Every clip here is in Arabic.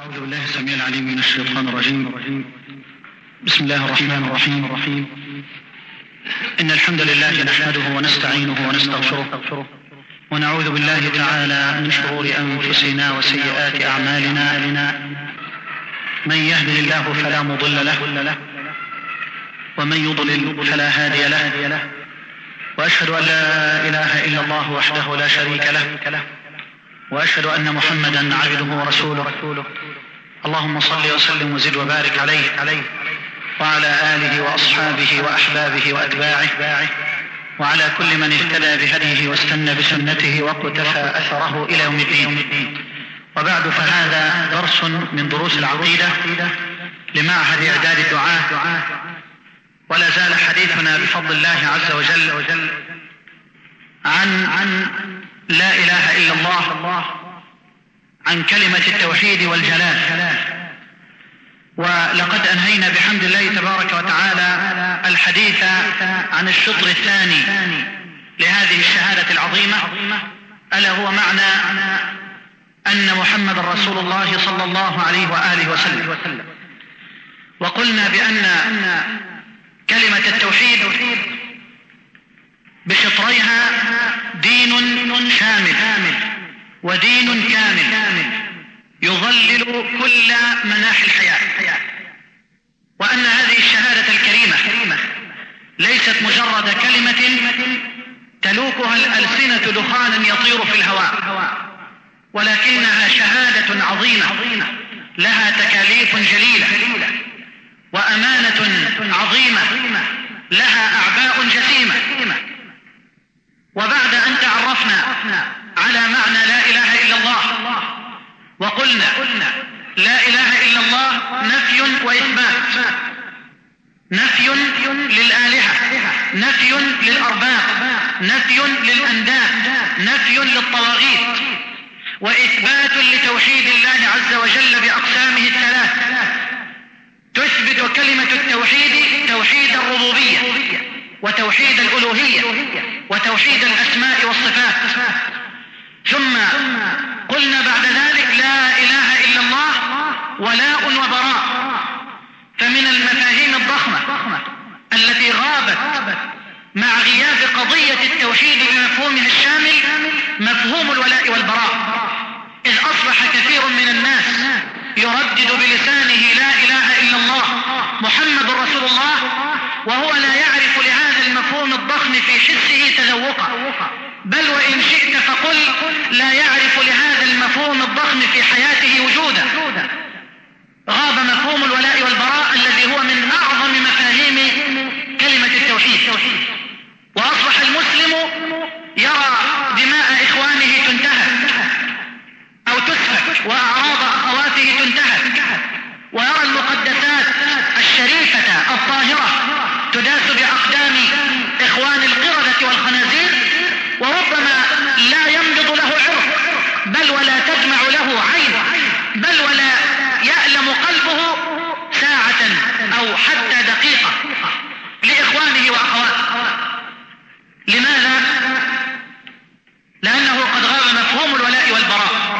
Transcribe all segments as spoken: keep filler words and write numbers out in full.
أعوذ بالله السميع العليم من الشيطان الرجيم. بسم الله الرحمن الرحيم. إن الحمد لله نحمده ونستعينه ونستغفره ونعوذ بالله تعالى من شرور أنفسنا وسيئات أعمالنا. من يهده الله فلا مضل له ومن يضلل فلا هادي له، وأشهد أن لا إله إلا الله وحده لا شريك له، وأشهد أن محمدا عبده ورسوله. اللهم صل وسلم وزد وبارك عليه وعلى آله وأصحابه وأحبابه وأتباعه وعلى كل من اهتدى بهديه واستنى بسنته واقتفى أثره إلى يوم الدين. وبعد، فهذا درس من دروس العقيدة لمعهد إعداد الدعاة، ولا زال حديثنا بفضل الله عز وجل عن عن لا إله إلا الله، عن كلمة التوحيد والجلال. ولقد أنهينا بحمد الله تبارك وتعالى الحديث عن الشطر الثاني لهذه الشهادة العظيمة، ألا هو معنى أن محمد رسول الله صلى الله عليه وآله وسلم. وقلنا بأن كلمة التوحيد بشطريها دين شامل ودين كامل يظلل كل مناحي الحياة، وأن هذه الشهادة الكريمة ليست مجرد كلمة تلوكها الألسنة دخانا يطير في الهواء، ولكنها شهادة عظيمة لها تكاليف جليلة وأمانة عظيمة لها أعباء جسيمة. وبعد أن تعرفنا على معنى لا إله إلا الله، وقلنا لا إله إلا الله نفي وإثبات، نفي للآلهة، نفي للأرباب، نفي للأنداد، نفي للطواغيت، وإثبات لتوحيد الله عز وجل بأقسامه الثلاث. تثبت كلمة التوحيد توحيد الربوبية وتوحيد الألوهية وتوحيد الأسماء والصفات. ثم قلنا بعد ذلك لا إله إلا الله ولاء وبراء. فمن المفاهيم الضخمة التي غابت مع غياب قضية التوحيد بمفهومها الشامل مفهوم الولاء والبراء، إذ أصبح كثير من الناس يردد بلسانه لا إله إلا الله محمد رسول الله، وهو لا يعرف لهذا المفهوم الضخم في حسه تذوقا، بل وإن شئت فقل لا يعرف لهذا المفهوم الضخم في حياته وجودا. غاب مفهوم الولاء والبراء الذي هو من أعظم مفاهيم كلمة التوحيد، وأصبح المسلم يرى دماء إخوانه تنتهك أو تسفك وأعراض أخواته تنتهك، ويرى المقدسات الشريفة الطاهرة تداس بأقدام إخوان القردة والخنازير، وربما لا ينبض له عرق، بل ولا تدمع له عين، بل ولا يألم قلبه ساعة أو حتى دقيقة لإخوانه وأخواته. لماذا؟ لأنه قد غاب مفهوم الولاء والبراء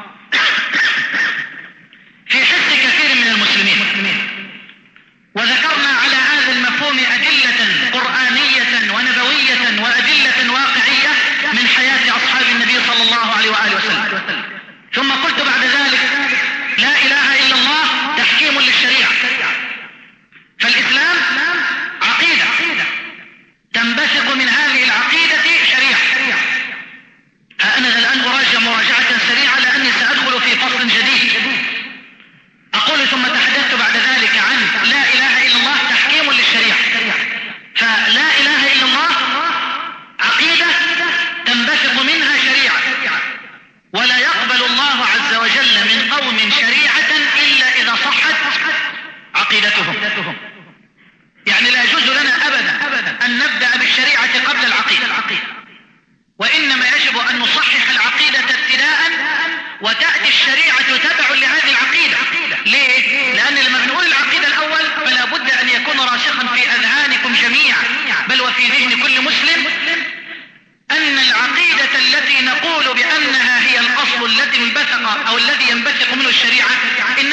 في حس كثير من المسلمين. وذكرنا على هذا المفهوم أدلة قرآنية ونبوية وأدلة واقعية من حياة أصحاب النبي صلى الله عليه وآله وسلم. ثم قلت بعد ذلك لا إله إلا الله تحكيم للشريعة. فالإسلام عقيدة تنبثق من هذه العقيدة شريعة. أنا الآن أراجع مراجعة سريعة لأني سأدخل في فصل جديد. أقول ثم تحدثت بعد ذلك عن لا إله إلا الله تحكيم للشريعة. فلا إله إلا الله عقيدة تنبثق منها شريعة، ولا يقبل الله عز وجل من قوم شريعة إلا إذا صحت عقيدتهم. يعني لا يجوز لنا أبدا أن نبدأ بالشريعة قبل العقيدة، وإنما يجب أن نصحح العقيدة ابتداء وتأتي الشريعة تبع لهذه العقيدة. ليه؟ لأن لما بنقول العقيدة الأول فلا بد أن يكون راسخا في أذهانكم جميعا، بل وفي ذهن كل مسلم، أن العقيدة التي نقول بأنها هي الأصل التي انبثق أو الذي ينبثق منه الشريعة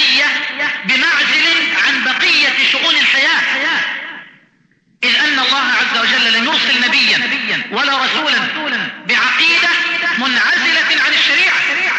الحياتية بمعزل عن بقية شؤون الحياة، إذ أن الله عز وجل لم يرسل نبيا ولا رسولا بعقيدة منعزلة عن الشريعة.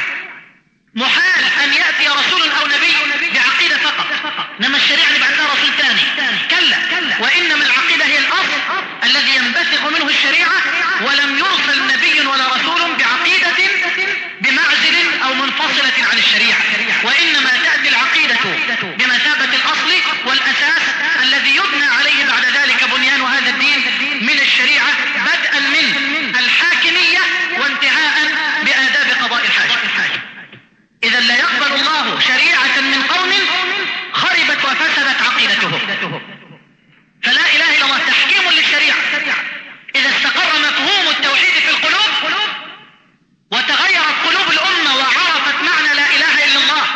محال أن يأتي رسول أو نبي بعقيدة فقط، إنما الشريعة اللي بعدها رسول ثاني، كلا، وإنما العقيدة هي الأصل الذي ينبثق منه الشريعة، ولم يرسل نبي ولا رسول بعقيدة بمعزل أو منفصلة عن الشريعة، وإنما تأتي العقيدة بمثابة الأصل والأساس الذي يبنى عليه بعد ذلك بنيان هذا الدين من الشريعة، بدءا من الحاكمية وانتهاء بآداب قضاء الحاجة. إذا لا يقبل الله شريعة من قوم خربت وفسدت عقيدتهم. فلا إله إلا الله تحكيم للشريعة. إذا استقر مفهوم التوحيد في القلوب وتغيرت قلوب الأمة وعرفت معنى لا إله إلا الله،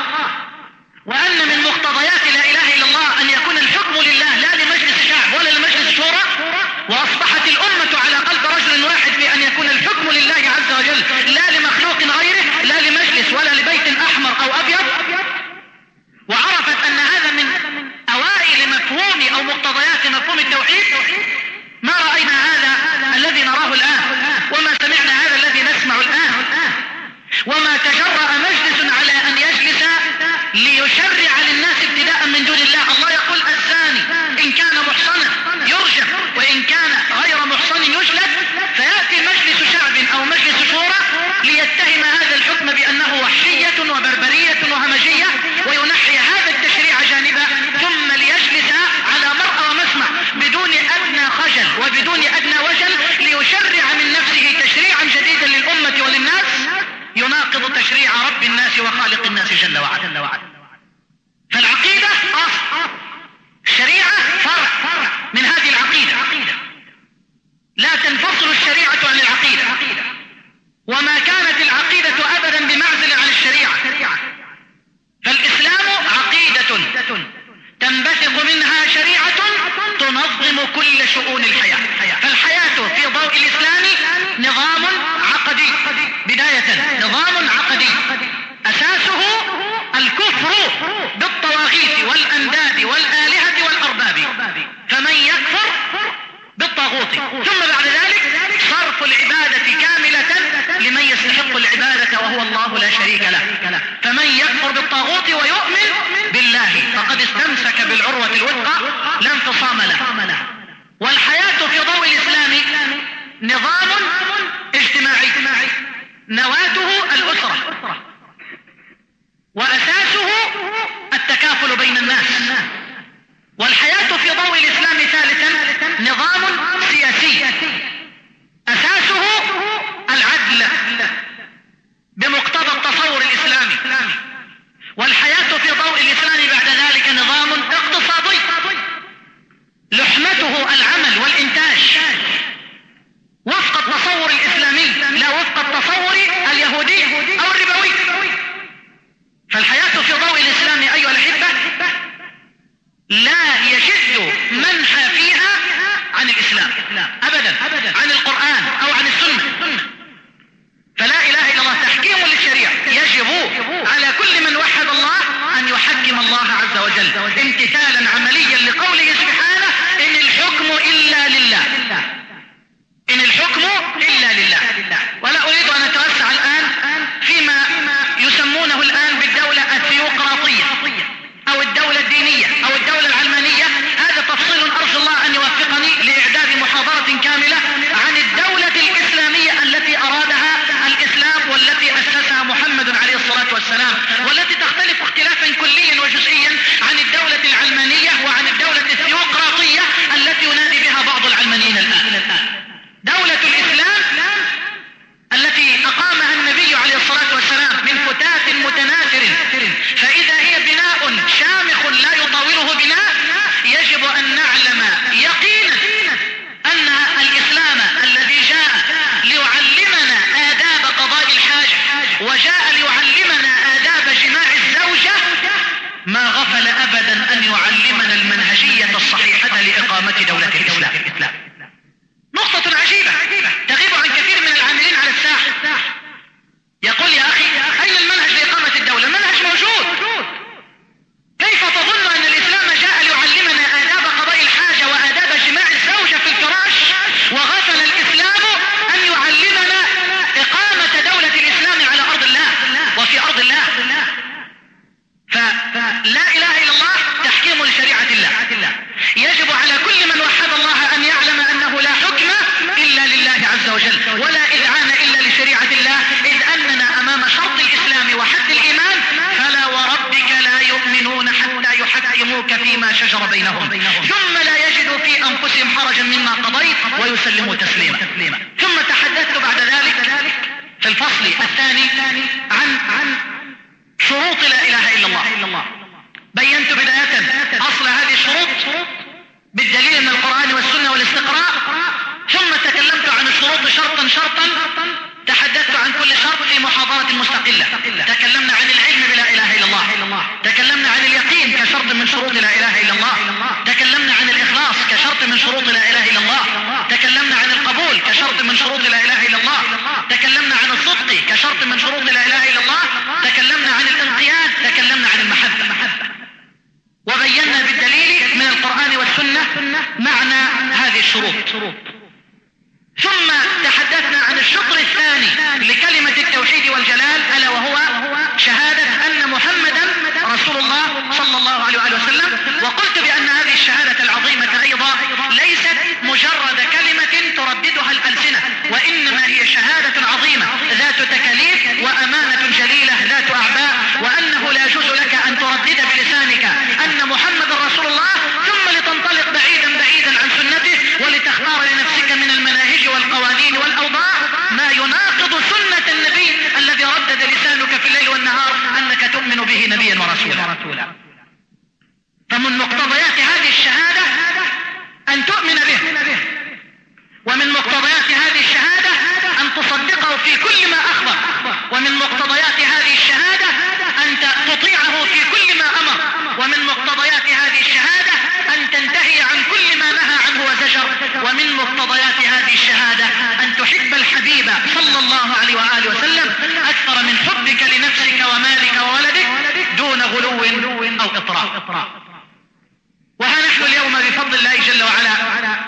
وأن من مقتضيات لا إله إلا الله أن يكون الحكم لله لا لمجلس شعب ولا لمجلس شورى، وأصبحت الأمة على قلب رجل واحد في أن يكون الحكم لله عز وجل لا لمخلوق غيره، لا لمجلس ولا لبيت أحمر أو أبيض، وعرفت أن هذا من أوائل مفهوم أو مقتضيات مفهوم التوحيد، ما رأينا هذا الذي نراه الآن، وما سمعنا هذا الذي نسمع الآن، وما تجرأ مجلس على أن يجلس ليشرع للناس ابتداء من دون الله. الله يقول الزاني إن كان محصنا يرجم، وإن كان غير محصن يجلد، فيأتي مجلس شعب أو مجلس شورى ليتهم هذا الحكم بأنه وحشية وبربرية وهمجية، وينحي هذا التشريع جانبا، ثم ليجلس على مرأى ومسمع بدون أدنى خجل وبدون أدنى وجل ليشرع من نفسه تشريعا جديدا للأمة وللناس يناقض تشريع رب الناس وخالق الناس جل وعلا. فالعقيدة أصل، الشريعة فرع من هذه العقيدة، لا تنفصل الشريعة عن العقيدة، وما كانت العقيدة أبدا بمعزل عن الشريعة. فالإسلام عقيدة تنبثق منها شريعة تنظم كل شؤون الحياة. فالحياة في ضوء الإسلام نظام عقدي، بداية نظام عقدي أساسه الكفر بالطواغيت والأنداد والآلهة والأرباب، فمن يكفر بالطاغوت ثم بعد ذلك صرف العبادة كاملة لمن يستحق العبادة وهو الله لا شريك له. فمن يكفر بالطاغوت ويؤمن بالله فقد استمسك بالعروة الوثقى لا انفصام له. والحياة في ضوء الإسلام نظام اجتماعي نواته الأسرة، وأساسه التكافل بين الناس. والحياة في ضوء الإسلام ثالثا نظام سياسي أساسه العدل بمقتضى التصور الإسلامي. والحياة في ضوء الإسلام بعد ذلك نظام اقتصادي لحمته العمل والإنتاج وفق التصور الإسلامي لا وفق التصور اليهودي أو الربوي. فالحياة في ضوء الإسلام أيها الأحبة لا يشد منحى فيها عن الإسلام أبدا، عن القرآن أو عن السنة. فلا إله إلا الله تحكيم للشريعة، يجب على كل من وحد الله أن يحكم الله عز وجل امتثالا عمليا لقوله سبحانه إن الحكم إلا لله، إن الحكم إلا لله. ولا أريد أن أتوسع الآن فيما يسمونه الآن بالدولة الثيوقراطية أو الدولة الدينية أو الدولة العلمانية. هذا تفصيل أرجو الله أن يوفقني لإعداد محاضرة كاملة عن الدولة الإسلامية التي أرادها الإسلام والتي أسسها محمد عليه الصلاة والسلام، والتي تختلف اختلافا كليا وجزئيا عن الدولة العلمانية وعن الدولة الثيوقراطية التي ينادي بها بعض العلمانيين الآن. ويسلموا تسليما. ثم تحدثت بعد ذلك في الفصل الثاني عن عن شروط لا إله إلا الله. بينت بداية أصل هذه الشروط بالدليل من القرآن والسنة والاستقراء، ثم تكلمت عن الشروط شرطا شرطا، تحدثت عن كل شرط في محاضرة مستقلة. تكلمنا عن العلم بلا إله إلا الله، تكلمنا عن اليقين كشرط من شروط لا إله إلا الله، تكلمنا عن الإخلاص كشرط من شروط لا إله إلا الله، تكلمنا عن القبول كشرط من شروط لا إله إلا الله، تكلمنا عن الصدق كشرط من شروط لا إله إلا الله، تكلمنا عن الانقياد، تكلمنا عن المحبة، وبينا بالدليل من القرآن والسنة معنى هذه الشروط. ثم تحدثنا عن الشطر الثاني لكلمة التوحيد والجلال، ألا وهو شهادة أن محمدا رسول الله صلى الله عليه وآله وسلم. وقلت بأن هذه الشهادة العظيمة أيضا ليست مجرد كلمة ترددها الألسنة، وإنما هي شهادة عظيمة ذات تكاليف وأمانة جليلة ذات أعباء، وأنه لا يجوز لك أن تردد بلسانك أن محمد رسول الله ثم لتنطلق بعيدا بعيدا عن سنته ولتختار لنفسك من المناهج والقوانين والأوضاع ما يناقض سنة النبي الذي ردد لسانك في الليل والنهار أنك تؤمن به نبيا ورسولا. فمن مقتضيات هذه الشهادة أن تؤمن به، ومن مقتضيات هذه الشهادة أن تصدقه في كل ما أخبر، ومن مقتضيات هذه الشهادة أن تطيعه في كل ما أمر، ومن مقتضيات هذه الشهادة أن تنتهي عن كل ما نهى عنه وزجر، ومن مقتضيات هذه الشهادة أن تحب الحبيب صلى الله عليه وآله وسلم أكثر من حبك لنفسك ومالك وولدك دون غلو أو إطراء. وها نحن اليوم بفضل الله جل وعلا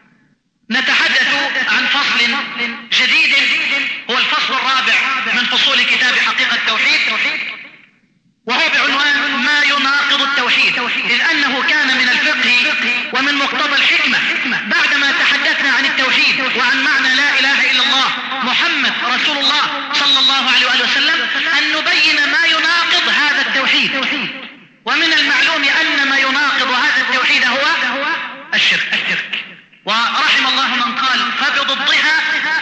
نتحدث عن فصل جديد، هو الفصل الرابع من فصول كتاب حقيقة التوحيد، وهو بعنوان ما يناقض التوحيد، إذ أنه كان من الفقه ومن مقتضى الحكمة بعدما تحدثنا عن التوحيد وعن معنى لا إله إلا الله محمد رسول الله صلى الله عليه وآله وسلم أن نبين ما يناقض هذا التوحيد. ومن المعلوم أن ما يناقض هذا التوحيد هو الشرك. ورحم الله من قال فبضدها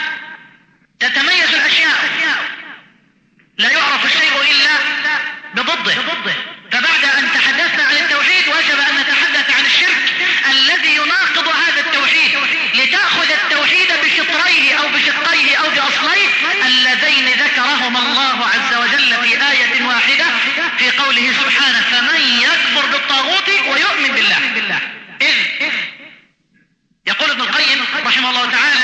تتميز الأشياء، لا يعرف الشيء إلا بضده. فبعد أن تحدثنا عن التوحيد وجب أن نتحدث عن الشرك الذي يناقض هذا التوحيد، لتأخذ التوحيد بشطريه أو بشقيه أو بأصليه اللذين ذكرهما الله عز وجل في آية واحدة في قوله سبحانه فمن يكفر بالطاغوت ويؤمن بالله. إذ يقول ابن القيم رحمه الله تعالى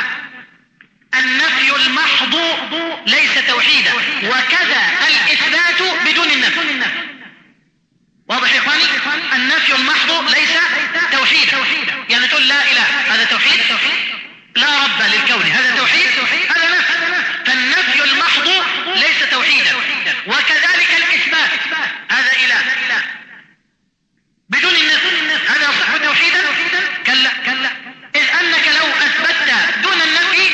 النفي المحض ليس توحيدا، وكذا الإثبات بدون النفي. واضح يا إخواني؟ النفي المحض ليس توحيدا، يعني تقول لا إله هذا توحيد، لا رب للكون هذا توحيد، هذا نفي. فالنفي المحض ليس توحيدا، وكذلك الإثبات هذا إله بدون النفي هذا يصح توحيدا؟ كلا كلا، إذ أنك لو أثبتت دون النفي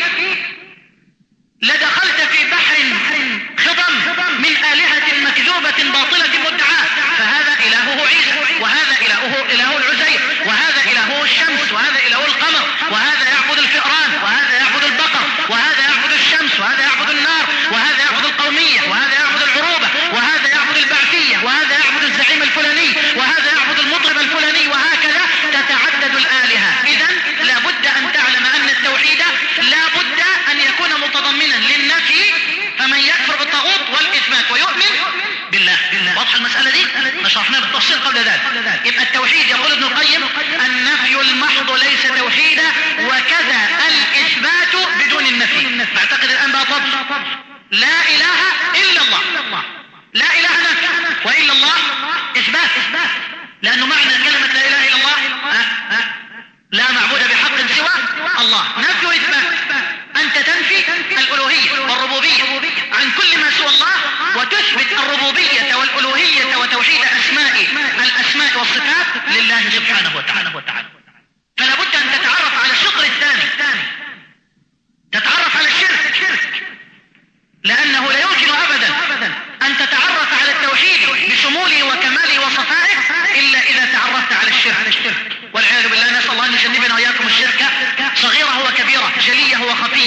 لدخلت في بحر خضم من آلهة مكذوبة باطلة مدعاة، فهذا إلهه عيسى، وهذا إلهه إله العزير، وهذا إلهه الشمس، وهذا إله القمر، وهذا يعبد الفئران، وهذا يعبد البقر، وهذا يعبد الشمس، وهذا يعبد النار، وهذا يعبد القومية، وهذا يعبد العروبة، وهذا يعبد البعثية، وهذا يعبد الزعيم الفلاني، وهذا يعبد المطرب الفلاني، وهكذا تتعدد الآلهة. إذن لابد أن تعلم أن التوحيد لابد أن يكون متضمنا للنفي فمن يكفر بالطاغوت والإثبات ويؤمن بالله. واضح المسألة دي؟ نشرحناها بالتفصيل قبل ذلك. يبقى التوحيد يقول ابن القيم النفي المحض ليس توحيدا، وكذا الإثبات بدون النفي. أعتقد الآن بقى طب لا إله إلا الله، لا إله نفي، وإلا الله إثبات، لأنه معنى كلمة لا إله إلا الله أه أه لا معبود بحق سوى الله، نفي وإثبات. أنت تنفي الألوهية والربوبية عن كل ما سوى الله، وتثبت الربوبية والألوهية وتوحيد أسماء الأسماء والصفات لله سبحانه وتعالى. فلا بد أن تتعرف على الشطر الثاني، تتعرف على الشرك، لأنه لا يمكن أبدا أن تتعرف على التوحيد بشموله وكماله وصفائه إلا إذا تعرفت على الشرك. والعياذ بالله، نسأل الله أن يجنبنا وإياكم الشرك صغيره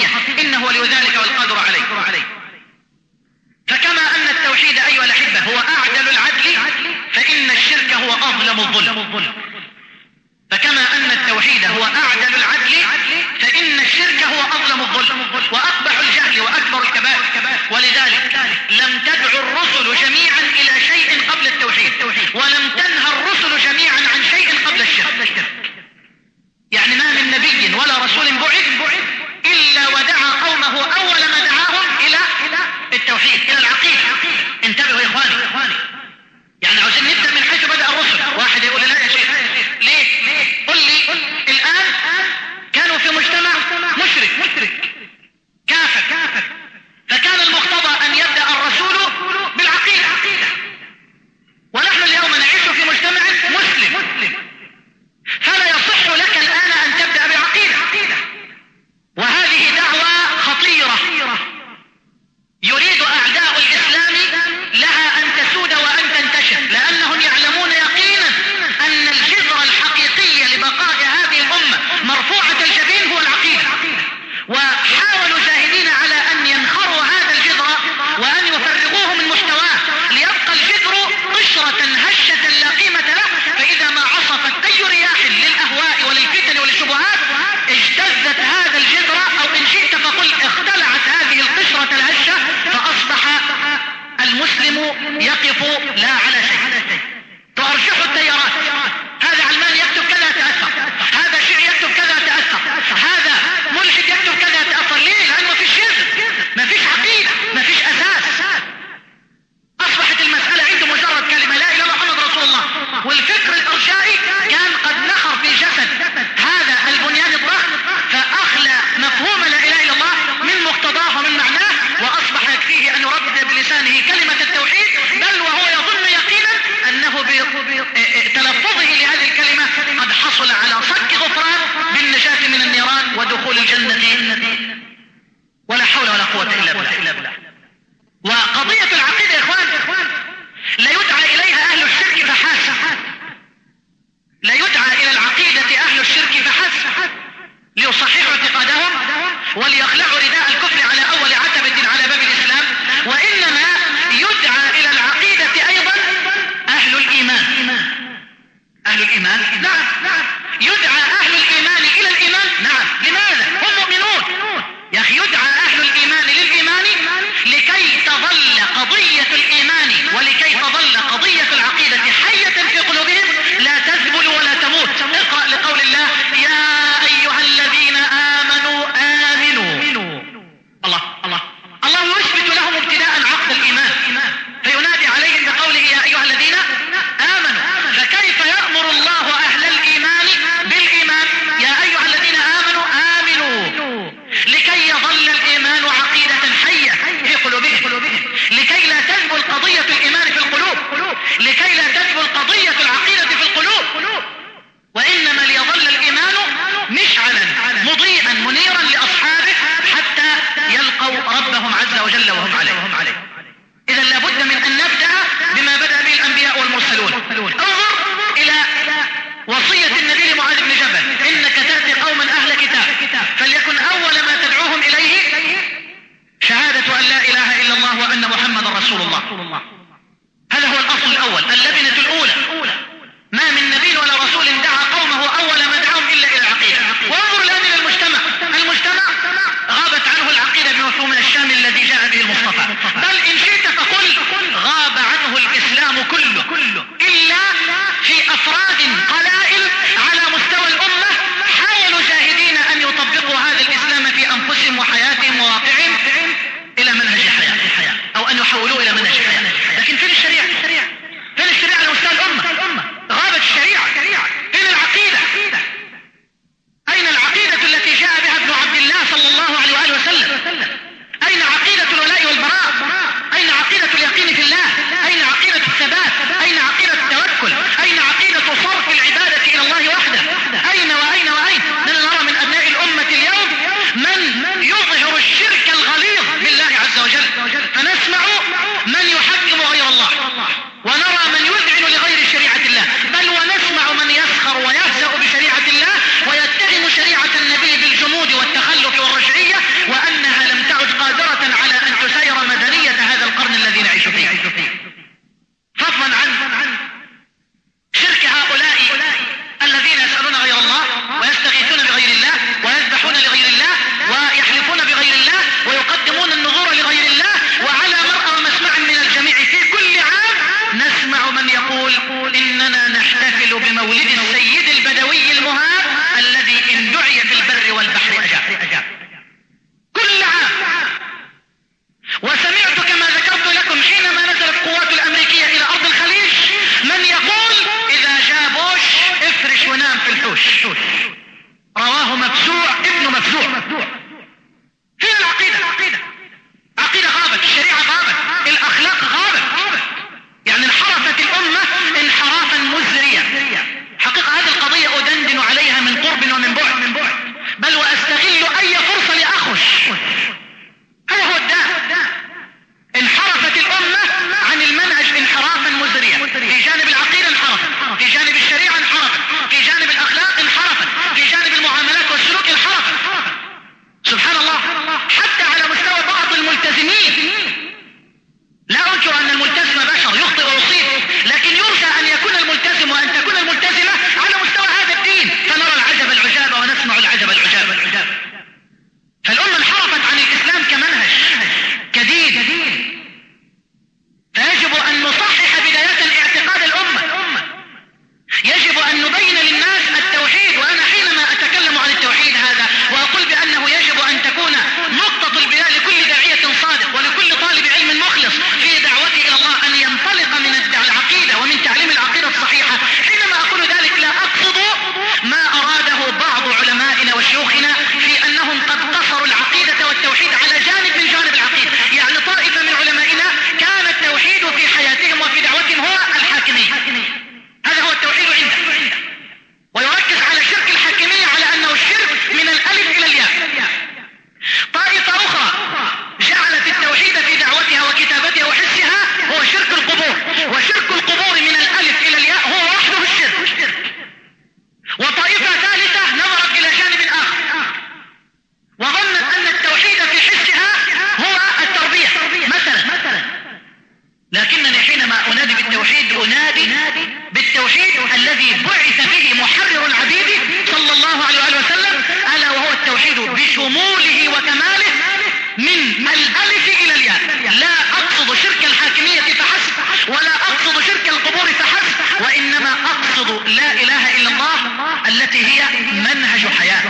خفية إنه ولي ذلك والقادر عليه. فكما أن التوحيد أيها الأحبة هو أعدل العدل فإن الشرك هو أظلم الظلم. فكما أن التوحيد هو أعدل العدل فإن الشرك هو أظلم الظلم وأقبح الجهل وأكبر الكبائر. ولذلك لم تدع الرسل جميعا إلى شيء قبل التوحيد ولم تنهى الرسل جميعا عن شيء قبل الشرك. يعني ما من نبي ولا رسول بعث إلا ودعا قومه أول ما دعاهم إلى التوحيد إلى العقيدة. انتبهوا يا إخواني، يعني عاوزين نبدأ من حيث بدأ الرسل. واحد يقول لا يا شيخ ليه؟ قل لي الآن كانوا في مجتمع مشرك كافر، فكان المقتضى أن يبدأ الرسول بالعقيدة، ونحن اليوم نعيش في مجتمع مسلم، فلا يصح لك الآن أن تبدأ بالعقيدة. وهذه دعوة خطيرة يريد أعداء الإسلام لها أن تسود وأن تنتشر، لأنهم يعلمون يقينا أن الجذر الحقيقي لبقاء هذه الأمة مرفوعة الجبين هو العقيدة. وحاولوا جاهدين على أن ينخروا هذا الجذر وأن يفرغوه من مستواه ليبقى الجذر قشرة هشة لا قيمة له، فإذا ما عصفت أي رياح للأهواء وللفتن وللشبهات اجتزت هذا الجذر، أو إن شئت فقل اختلعت هذه القشرة الهشة، فأصبح المسلم يقف لا على شيء. ترجح التيارات، هذا علمان يكتب كذا تأثر، هذا شيعي يكتب كذا تأثر، هذا ملحد يكتب كذا تأثر. ليه؟ لأنه ما فيش جذر، ما فيش عقيدة، ما فيش أساس. أصبحت المسألة عنده مجرد كلمة لا إله إلا محمد رسول الله، والفكر الإرجائي كان قد نخر في جسد هذا البنيان الضخم فأخلى مفهوم لا إله إلا الله من مقتضاه ومن معناه، وأصبح يكفيه أن يردد بلسانه كلمة التوحيد، بل وهو يظن يقينا أنه بتلفظه لهذه الكلمة قد حصل على صك غفران بالنجاة من النيران ودخول الجنة، ولا حول ولا قوة إلا بالله. وقضية العقيدة يا إخوان لا يدعى إليها أهل الشرك فحسب، لا يدعى إلى العقيدة أهل الشرك فحسب ليصححوا اعتقادهم وليخلعوا رداء الكفر على أول عتبة على باب الإسلام، وإنما يدعى إلى العقيدة أيضا أهل الإيمان. أهل الإيمان؟ نعم نعم يدعى أهل الإيمان إلى الإيمان. نعم. لماذا؟ هم مؤمنون يا أخي. يدعى أهل الإيمان للإيمان لكي تظل قضية الإيمان ولكي تظل قضية العقيدة حية في قلوبهم لا تذبل ولا تموت. اقرأ لقول الله يا أيها الذين آمنوا آمنوا. الله الله الله يثبت لهم ابتداء عقد الإيمان فينادي عليهم بقوله يا أيها الذين آمنوا. فكيف يأمر الله أهل الإيمان بالإيمان؟ يا أيها الذين آمنوا آمنوا لكي يظل الإيمان عقيدة حية في قلوبهم، لكي لا تذبل قضية الإيمان في القلوب، لكي لا تذبل قضية العقيدة في القلوب، وإنما ليظل الإيمان مشعلا مضيئا منيرا لأصحابه حتى يلقوا ربهم عز وجل وهم عليه. إذا لابد من أن نبدأ بما بدأ به الأنبياء والمرسلون. انظر إلى وصية النبي لمعاذ بن جبل إنك تأتي قوما أهل كتاب فليكن أول ما تدعوهم إليه شهادة أن لا إله إلا الله وأن محمد رسول الله. هذا هو الأصل الأول، اللبنة الأولى. ما من نبي ولا رسول دعا قومه أول ما دعاهم إلا إلى العقيدة. وانظر الآن إلى المجتمع، المجتمع غابت عنه العقيدة بمفهومنا الشامل الذي جاء به المصطفى، بل إن شئت فقل اي فرصة لاخش. هذا هو الداء. انحرفت الامة عن المنهج انحرافا مزريا، في جانب العقيدة انحرفت، في جانب الشريعة انحرفت، في جانب الاخلاق انحرفت، في جانب المعاملات والسلوك انحرفت. سبحان الله. حتى على مستوى بعض الملتزمين، لا انكر ان الملتزم بشر يخطئ ويصيب، لكن يرجى ان يكون الملتزم وان تكون الملتزمة على مستوى هذا الدين، فنرى العجب العجاب ونسمع العجب العجاب. فالامة انحرفت عن الاسلام كمنهج جديد، فيجب ان نصحح بداية اعتقاد الامة. يجب ان نبين للناس التوحيد. وانا حينما اتكلم عن التوحيد هذا واقول بانه يجب ان تكون نقطة البناء لكل داعية صادق ولكل طالب علم مخلص في دعوته الى الله ان ينطلق من العقيدة ومن تعليم العقيدة الصحيحة. حينما اقول ذلك لا اقصد ما اراده بعض علمائنا وشيوخنا في انهم قد قصروا العقيدة والتوحيد على جانب من جانب العقيدة. يعني طائفة من علمائنا كان التوحيد في حياتهم وفي دعوتهم هو الحاكمية، هذا هو التوحيد عنده، ويركز على شرك الحاكمية على انه الشرك من الالف الى الياء. طائفة اخرى جعلت التوحيد في دعوتها وكتابتها وحسها هو شرك القبور، وشرك القبور من الالف الى الياء هو وحده الشرك. وطائفة ثالثة نظرت الى جانب اخر وظنت ان التوحيد في حسها هو التربية مثلا. لكنني حينما انادي بالتوحيد انادي بالتوحيد الذي بعث به محرر العبيد صلى الله عليه وآله وسلم، الا وهو التوحيد بشموله وكماله من الالف الى الياء. لا اقصد شرك الحاكمية فحسب، ولا اقصد شرك القبور فحسب، وانما اقصد لا اله الا الله التي هي منهج حياة،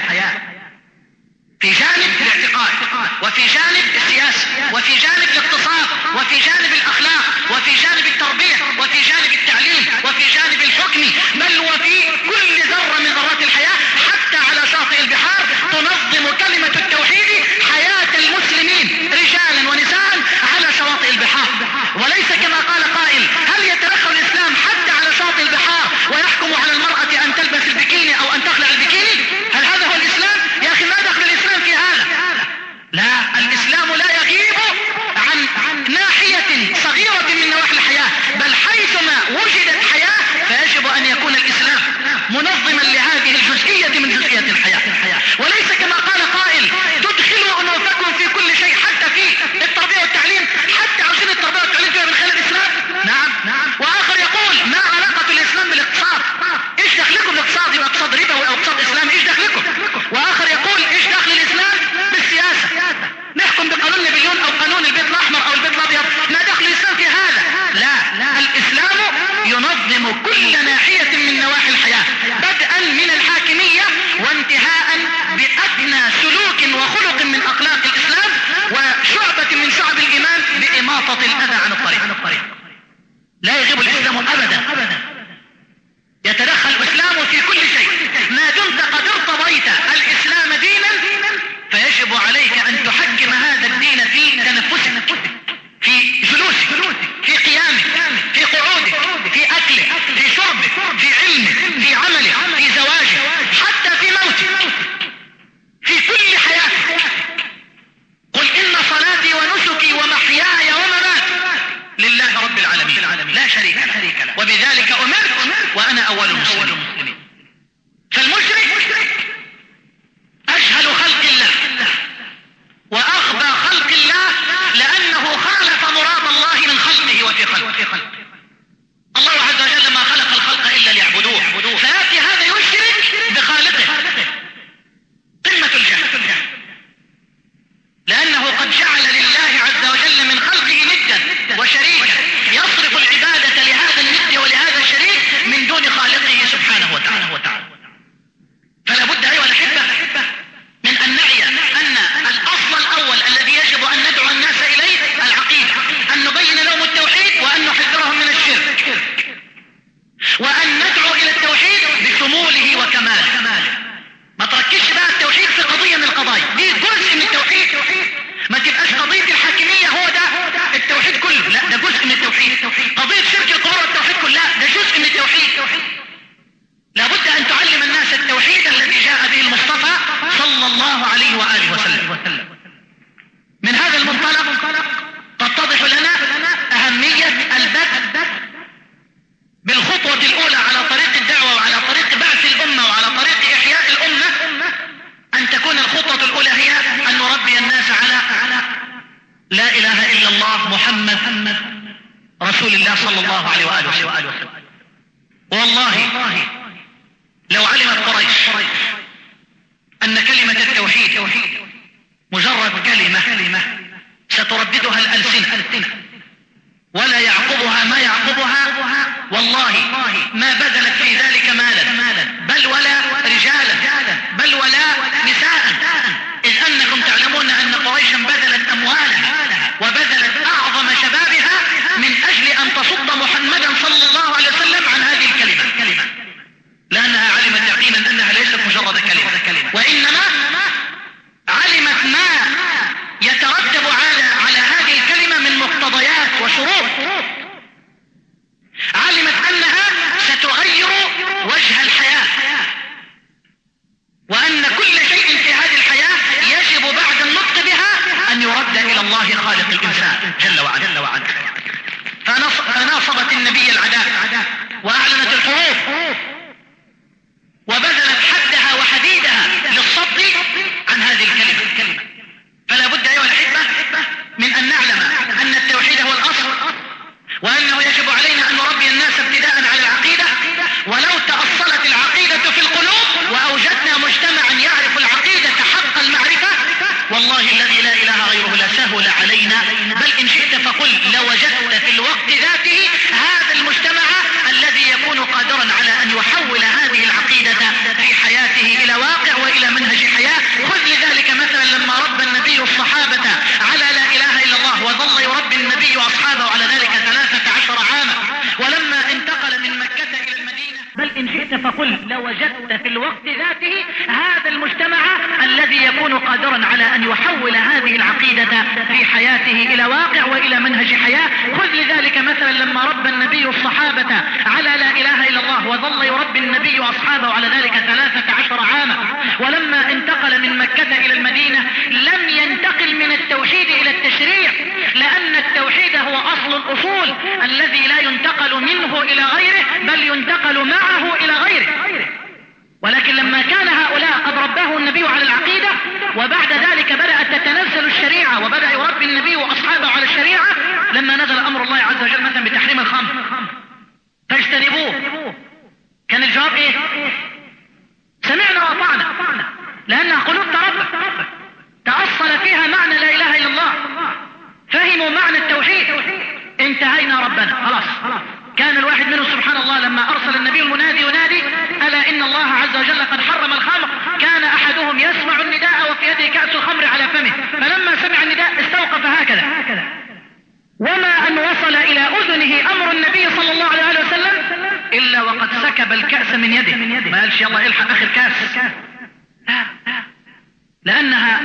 في جانب الاعتقاد وفي جانب السياسة وفي جانب الاقتصاد وفي جانب الاخلاق وفي جانب التربية وفي جانب التعليم وفي جانب الحكم، بل وفي كل ذرة من ذرات الحياة. حتى على شاطئ البحار تنظم كلمة التوحيد حياة المسلمين رجالا ونساء على شواطئ البحار. وليس كما قال قائل هل يتدخل الاسلام حتى على شاطئ البحار ويحكم على المرأة ان تلبس البكيني او ان تخلع البكيني؟ هل هذا هو الاسلام؟ يا اخي ما دخل الاسلام في هذا. لا، الاسلام لا يغيب عن ناحية صغيرة من نواحي الحياة، بل حيثما وجدت حياة فيجب ان يكون الاسلام منظما لهذه الجزئية من جزئيات الحياة. وليس كما قال قائل تدخلوا انوفكم في كل شيء، حتى في التربية والتعليم، حتى عشان التربية والتعليم فيها من خلال الاسلام. نعم نعم. واخر يقول ما علاقة الاسلام بالاقتصاد؟ ايش دخلكم الاقتصاد؟ يبقى اقتصاد ربوي او اقتصاد اسلامي، ايش دخلكم؟ واخر يقول ايش دخل الاسلام بالسياسة؟ نحكم بقانون نابليون او قانون البيت الاحمر او البيت الابيض، ما دخل الاسلام في هذا؟ لا لا، الاسلام ينظم كل ناحية من نواحي الحياة، بدءا من الحاكمية وانتهاء بأدنى سلوك وخلق من اخلاق الاسلام وشعبة من شعب الايمان باماطة الاذى عن الطريق. لا يغيب الاسلام ابدا، يتدخل الاسلام في كل شيء. ما دمت قد ارتضيت الاسلام دينا فيجب عليك ان تحكم هذا الدين في تنفسك، في جلوسك، في قيامك، في قعودك، في اكلك، في شربك، في علمك، في عملك، في زواجك، حتى في موتك، في كل حياتك. قل ان صلاتي ونسكي ومحياي ومماتي لله رب العالمين لا شريك له وبذلك امرت وانا اول المسلمين. فالمشرك اجهل خلق الله واغبى خلق الله، لانه خالف مراد الله من خلقه وفي خلقه. الله عز وجل ما خلق الخلق الا ليعبدوه، فياتي هذا يشرك بخالقه، قمة الجهل، لانه قد جعل لله عز وجل من خلقه ندا وشريكا يصرف العبادة لهذا الند ولهذا الشريك من دون خالقه سبحانه وتعالى. فلا بد ايها الاحبة من ان نعي ان الاصل الاول الذي يجب ان ندعو الناس اليه العقيدة، ان نبين لهم التوحيد وان نحذرهم من الشرك، وان ندعو الى التوحيد بشموله وكماله. ما تركزش بقى التوحيد في قضية من القضايا، دي جزء من التوحيد. ما تبقاش قضية الحاكمية هو ده التوحيد كله، لا ده جزء من التوحيد. قضية شرك القبور والتوحيد كلها ده جزء من التوحيد. لابد ان تعلم الناس التوحيد الذي جاء به المصطفى صلى الله عليه وآله من هذا المنطلق تتضح لنا أهمية البدء بالخطوة الأولى على طريق الدعوة وعلى طريق بعث الأمة وعلى طريق إحياء الأمة، أن تكون الخطوة الأولى هي أن نربي الناس على لا إله إلا الله محمد رسول الله صلى الله عليه وآله وسلم. والله لو علمت قريش أن كلمة التوحيد مجرد كلمة سترددها الألسنة ولا يعقبها ما يعقبها، والله ما بذلت في ذلك مالا بل ولا رجالا بل ولا نساء، إذ أنكم تعلمون أن قريشا بذلت أموالها وبذلت أعظم شبابها من أجل أن تصد محمدا صلى الله عليه وسلم عن هذه الكلمة، لأنها علمت يقينا أنها ليست مجرد كلمة، وإنما علمت ما يترتب على على هذه الكلمة من مقتضيات وشروط، علمت أنها ستغير وجه الحياة، وأن كل شيء في هذه الحياة يجب بعد النطق بها أن يرد إلى الله خالق الإنسان جل وعلا. فناصبت النبي العداء وأعلنت الحروب وبذلت حدها وحديدها للصد عن هذه الكلمة. فلا بد أيها الأحبة من أن نعلم أن التوحيد هو الأصل، وأنه يجب علينا أن نربي الناس ابتداء على العقيدة، ولو تأصلت العقيدة في القلوب وأوجدنا مجتمعا يعرف العقيدة حق المعرفة، والله الذي لا إله غيره لسهل علينا، بل إن شئت فقل لوجدت في الوقت ذاته هذا المجتمع الذي يكون قادرا على أن يحول هذه العقيدة في حياته إلى واقع وإلى منهج حياة. خذ لذلك مثلا لما ربى النبي الصحابة على لا إله إلا الله، وظل يربي النبي أصحابه على ذلك ثلاثة عشر عاما، ولما انتقل من مكة إلى المدينة، بل إن شئت فقل لوجدت في الوقت ذاته هذا المجتمع الذي يكون قادرا على أن يحول هذه العقيدة في حياته إلى واقع وإلى منهج حياة. خذ لذلك مثلا لما ربى النبي الصحابة على لا إله إلا الله، وظل يربي النبي أصحابه على ذلك ثلاثة عشر عاما، ولما انتقل من مكة إلى المدينة لم ينتقل من التوحيد إلى التشريع، لأن التوحيد هو أصل الأصول الذي لا ينتقل منه إلى غيره بل ينتقل معه إلى غيره. ولكن لما كان هؤلاء قد رباه النبي على العقيدة، وبعد ذلك بدأت تتنزل الشريعة وبدأ يربي النبي وأصحابه على الشريعة، لما نزل أمر الله عز وجل مثلا بتحريم الخمر فاجتنبوه، كان الجواب إيه؟ سمعنا وأطعنا، لأنها قلوب تربت تأصل فيها معنى لا إله إلا الله، فهموا معنى التوحيد، انتهينا ربنا خلاص. كان الواحد منهم سبحان الله لما أرسل النبي المنادي ينادي ألا إن الله عز وجل قد حرم الخمر، كان أحدهم يسمع النداء وفي يده كأس الخمر على فمه، فلما سمع النداء استوقف هكذا، وما أن وصل إلى أذنه أمر النبي صلى الله عليه وسلم إلا وقد سكب الكأس من يده، ما قالش يلا الحق آخر كأس، لأنها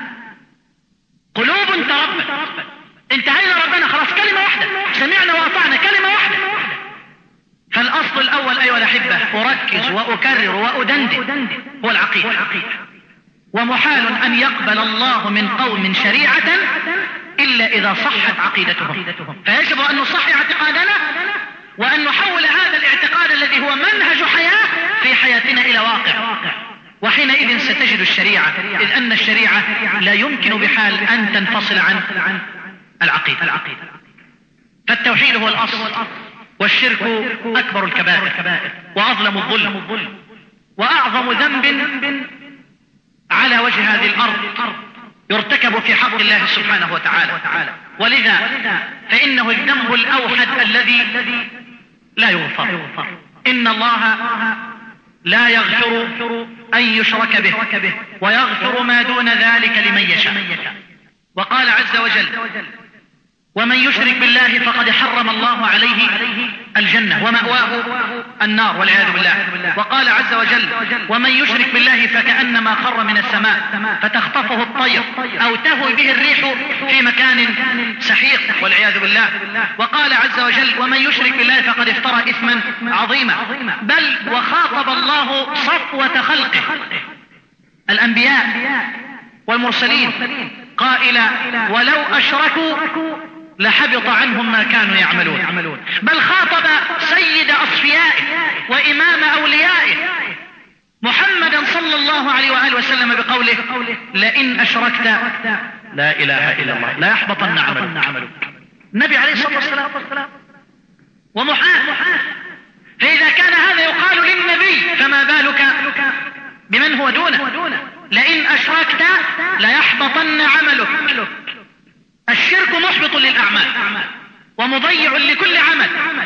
قلوب تربت، انتهينا ربنا خلاص، كلمة واحدة، سمعنا وأطعنا، كلمة واحدة. فالأصل الأول أيها الأحبة أركز وأكرر وأدندن هو العقيدة، ومحال أن يقبل الله من قوم شريعة إلا إذا صحت عقيدتهم، فيجب أن نصحح اعتقادنا وأن نحول هذا الاعتقاد الذي هو منهج حياة في حياتنا إلى واقع، وحينئذ ستجد الشريعة، إذ أن الشريعة لا يمكن بحال أن تنفصل عن العقيدة. فالتوحيد هو الأصل، والشرك أكبر الكبائر وأظلم الظلم وأعظم ذنب على وجه هذه الأرض يرتكب في حق الله سبحانه وتعالى، ولذا فإنه الذنب الأوحد الذي لا يغفر. إن الله لا يغفر أن يشرك به ويغفر ما دون ذلك لمن يشاء. وقال عز وجل ومن يشرك بالله فقد حرم الله عليه الجنة ومأواه النار والعياذ بالله. وقال عز وجل ومن يشرك بالله فكأنما خر من السماء فتخطفه الطير أو تهوي به الريح في مكان سحيق والعياذ بالله. وقال عز وجل ومن يشرك بالله فقد افترى إثما عظيما. بل وخاطب الله صفوة خلقه الأنبياء والمرسلين قائلا ولو أشركوا لحبط عنهم ما كانوا يعملون. بل خاطب سيد أصفيائه وإمام أوليائه محمدا صلى الله عليه وآله وسلم بقوله لئن أشركت لا إله إلا الله لا يحبطن عملك. النبي عليه الصلاة والسلام ومحاه. فإذا كان هذا يقال للنبي فما بالك بمن هو دونه؟ لئن أشركت لا يحبطن عملك. الشرك محبط للأعمال ومضيع لكل عمل،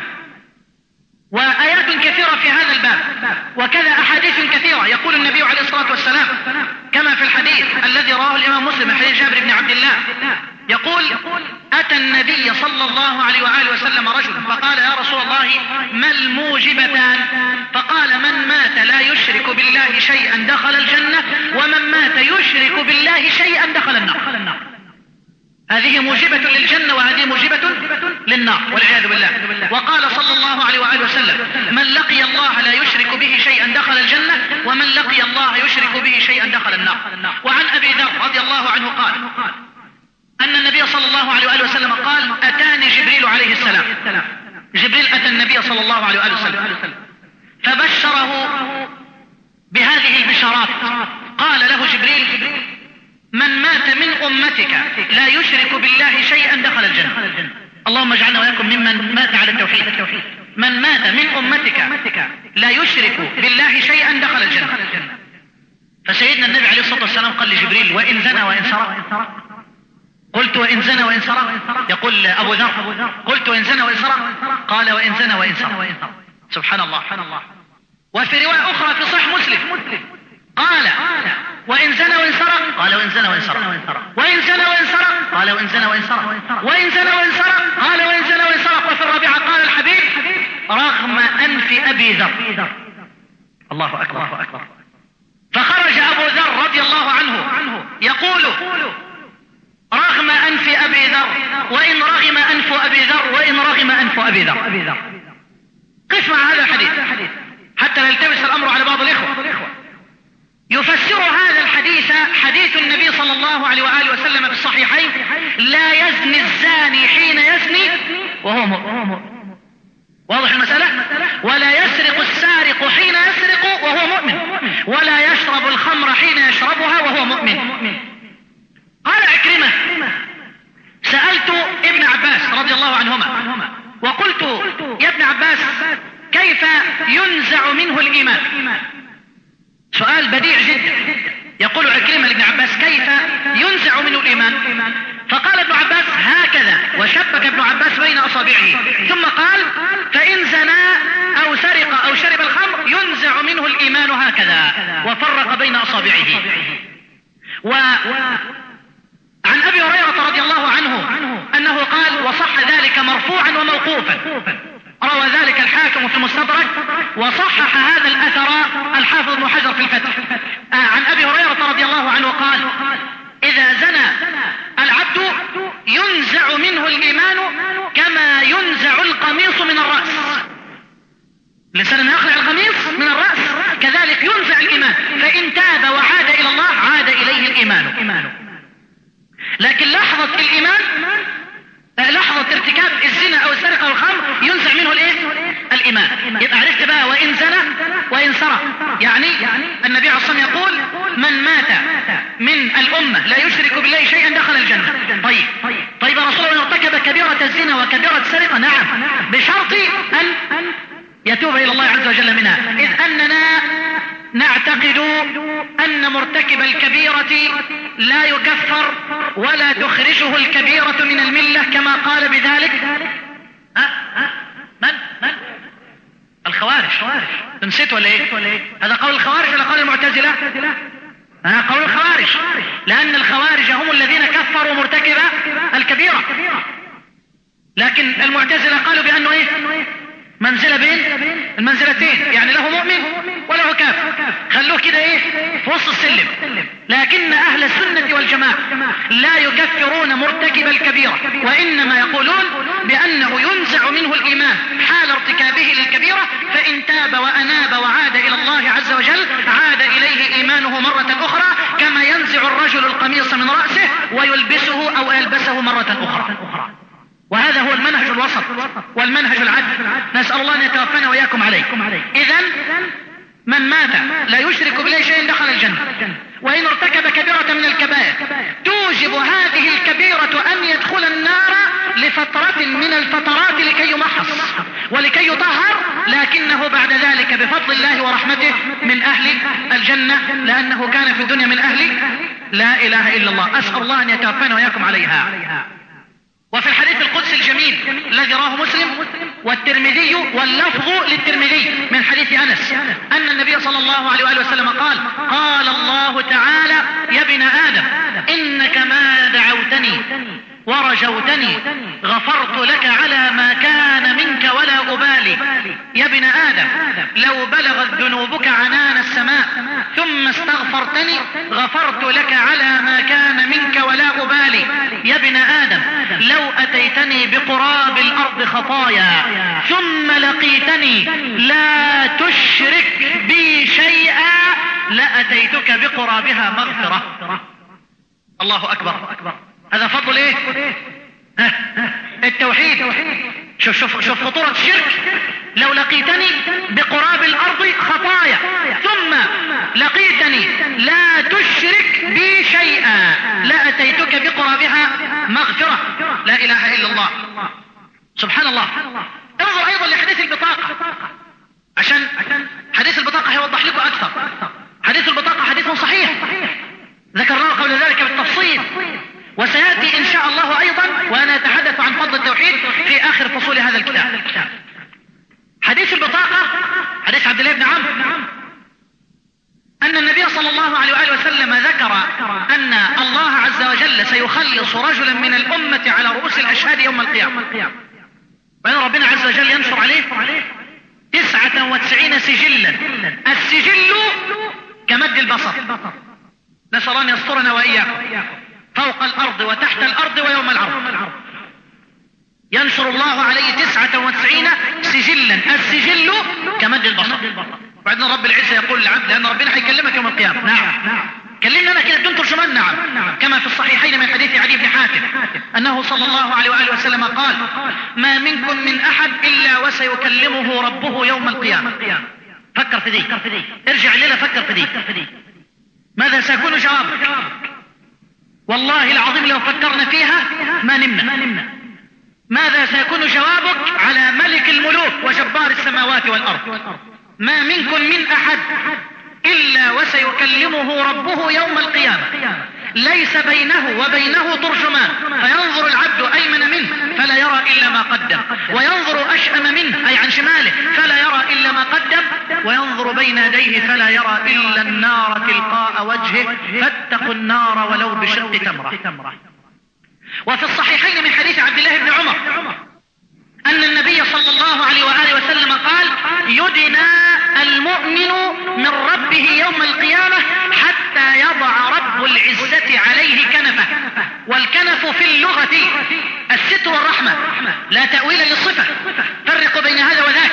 وآيات كثيرة في هذا الباب وكذا أحاديث كثيرة. يقول النبي عليه الصلاة والسلام كما في الحديث الذي رواه الإمام مسلم حديث جابر بن عبد الله يقول أتى النبي صلى الله عليه وآله وسلم رجل فقال يا رسول الله ما الموجبتان؟ فقال من مات لا يشرك بالله شيئا دخل الجنة ومن مات يشرك بالله شيئا دخل النار. هذه موجبة للجنة وهذه موجبة للنار والعياذ بالله. وقال صلى الله عليه وآله وسلم من لقي الله لا يشرك به شيئا دخل الجنة ومن لقي الله يشرك به شيئا دخل النار. وعن أبي ذر رضي الله عنه قال أن النبي صلى الله عليه وآله وسلم قال أتاني جبريل عليه السلام. جبريل أتى النبي صلى الله عليه وآله وسلم فبشره بهذه البشارات. قال له جبريل من مات من أمتك لا يشرك بالله شيئا دخل الجنة. اللهم اجعلنا وإياكم ممن مات على التوحيد. من مات من أمتك لا يشرك بالله شيئا دخل الجنة. فسيدنا النبي عليه الصلاة والسلام قال لجبريل وإن زنى وإن سرق؟ قلت وإن زنى وإن سرق؟ يقول أبو ذر قلت وإن زنى وإن سرق؟ قال وإن زنى وإن سرق. سبحان الله. وفي رواية أخرى في صحيح مسلم قال وإن زنى وإن سرق؟ قال وإن زنى وإن سرق. وإن زنى وإن سرق؟ قال وإن زنى وإن سرق. وإن زنى وإن سرق؟ قال وإن زنى وإن سرق. وفي الرابعة قال الحبيب رغم أنف أبي ذر. الله أكبر. فخرج أبو ذر رضي الله عنه يقول رغم أنف أبي ذر وإن رغم أنف أبي ذر وإن رغم أنف أبي ذر. قف مع هذا الحديث حتى لا يلتبس الأمر على بعض الإخوة. يفسر هذا الحديث حديث النبي صلى الله عليه وآله وسلم في الصحيحين لا يزني الزاني حين يزني وهو مؤمن. واضح المسألة؟ ولا يسرق السارق حين يسرق وهو مؤمن ولا يشرب الخمر حين يشربها وهو مؤمن. قال عكرمة سألت ابن عباس رضي الله عنهما وقلت يا ابن عباس كيف ينزع منه الإيمان؟ سؤال بديع جدا. يقول عكرمة لابن عباس كيف ينزع منه الإيمان؟ فقال ابن عباس هكذا وشبك ابن عباس بين أصابعه ثم قال فإن زنى أو سرق أو شرب الخمر ينزع منه الإيمان هكذا وفرق بين أصابعه. وعن أبي هريرة رضي الله عنه أنه قال وصح ذلك مرفوعا وموقوفا. روى ذلك الحاكم في المستدرك وصحح هذا الأثر الحافظ ابن حجر في الفتح. عن أبي هريرة رضي الله عنه قال إذا زنى العبد ينزع منه الإيمان كما ينزع القميص من الرأس. الإنسان يخلع القميص من الرأس كذلك ينزع الإيمان. فإن تاب وعاد إلى الله عاد إليه الإيمان. لكن لحظة الإيمان لحظة ارتكاب الزنا أو السرقة أو الخمر ينزع منه الايه؟ الإيمان. يبقى عرفت بقى وإن زنى وإن سرق يعني النبي عليه الصلاة والسلام يقول من مات من الأمة لا يشرك بالله شيئا دخل الجنة. طيب طيب يا رسول الله ارتكب كبيرة الزنا وكبيرة السرقة؟ نعم بشرط أن يتوب إلى الله عز وجل منها. إذ أننا نعتقد أن مرتكب الكبيرة لا يكفر ولا تخرجه الكبيرة من الملة كما قال بذلك أه أه من من الخوارج. نسيت ولا ايه؟ هذا قول الخوارج ولا قول المعتزلة؟ ها قول الخوارج، لأن الخوارج هم الذين كفروا مرتكب الكبيرة. لكن المعتزلة قالوا بأنه ايه؟ منزلة بين المنزلتين، يعني له مؤمن وله كافر، خلوه كده ايه في وسط السلم. لكن اهل السنة والجماعة لا يكفرون مرتكب الكبيرة، وإنما يقولون بأنه ينزع منه الإيمان حال ارتكابه للكبيرة، فإن تاب وأناب وعاد إلى الله عز وجل عاد إليه إيمانه مرة أخرى، كما ينزع الرجل القميص من رأسه ويلبسه أو يلبسه مرة أخرى. وهذا هو المنهج الوسط والمنهج العدل، نسأل الله أن يتوفانا وإياكم عليه. إذن من مات لا يشرك بالله شيئا دخل الجنة، وإن ارتكب كبيرة من الكبائر توجب هذه الكبيرة أن يدخل النار لفترة من الفترات لكي يمحص ولكي يطهر، لكنه بعد ذلك بفضل الله ورحمته من أهل الجنة، لأنه كان في الدنيا من أهل لا إله إلا الله. أسأل الله أن يتوفانا وإياكم عليها. وفي الحديث القدسي الجميل الذي رواه مسلم والترمذي واللفظ للترمذي من حديث أنس أن النبي صلى الله عليه وآله وسلم قال: قال الله تعالى: يا ابن آدم إنك ما دعوتني ورجوتني غفرت لك على ما كان منك ولا أبالي. يا ابن آدم لو بلغت ذنوبك عنان السماء ثم استغفرتني غفرت لك على ما كان منك ولا أبالي. يا ابن آدم لو أتيتني بقراب الأرض خطايا ثم لقيتني لا تشرك بي شيئا لأتيتك بقرابها مغفرة. الله أكبر. هذا فضل ايه؟ التوحيد. شوف شوف شوف خطورة الشرك. لو لقيتني بقراب الأرض خطايا ثم لقيتني لا تشرك بي شيئا لأتيتك بقرابها مغفرة. لا إله إلا الله. سبحان الله. انظر أيضا لحديث البطاقة، عشان حديث البطاقة هيوضح لكم أكثر. حديث البطاقة حديث صحيح ذكرناه قبل ذلك بالتفصيل، وسيأتي إن شاء الله أيضا وأنا أتحدث عن فضل التوحيد في آخر فصول هذا الكتاب. حديث البطاقة حديث عبد الله بن عمرو أن النبي صلى الله عليه وآله وسلم ذكر أن الله عز وجل سيخلص رجلا من الأمة على رؤوس الأشهاد يوم القيامة، وأن ربنا عز وجل ينشر عليه تسعة وتسعين سجلا. السجل كمد البصر، نسأل الله أن يسترنا وإياكم، فوق الأرض وتحت الأرض ويوم العرض ينشر الله عليه تسعة وتسعين سجلا. السجل كمد البصر. وبعدين رب العزة يقول للعبد، لأن ربنا هيكلمك يوم القيامة. نعم كلمنا أنا كده بدون ترجمان. نعم كما في الصحيحين من حديث عدي بن حاتم أنه صلى الله عليه وآله وسلم قال: ما منكم من أحد إلا وسيكلمه ربه يوم القيامة. فكر في دي، ارجع الليلة فكر في دي. ماذا سيكون جوابك؟ والله العظيم لو فكرنا فيها ما نمنا. ماذا سيكون جوابك على ملك الملوك وجبار السماوات والأرض؟ ما منكم من أحد إلا وسيكلمه ربه يوم القيامة، ليس بينه وبينه ترجمان، فينظر العبد أيمن منه فلا يرى إلا ما قدم، وينظر أشأم منه أي عن شماله فلا يرى إلا ما قدم، وينظر بين يديه فلا يرى إلا النار تلقاء وجهه، فاتقوا النار ولو بشق تمرة. وفي الصحيحين من حديث عبد الله بن عمر أن النبي صلى الله عليه وآله وسلم قال: يدنى المؤمن من ربه يوم القيامة حتى يضع رب العزة عليه كنفه. والكنف في اللغة الستر والرحمة، لا تأويل للصفة، فرقوا بين هذا وذاك،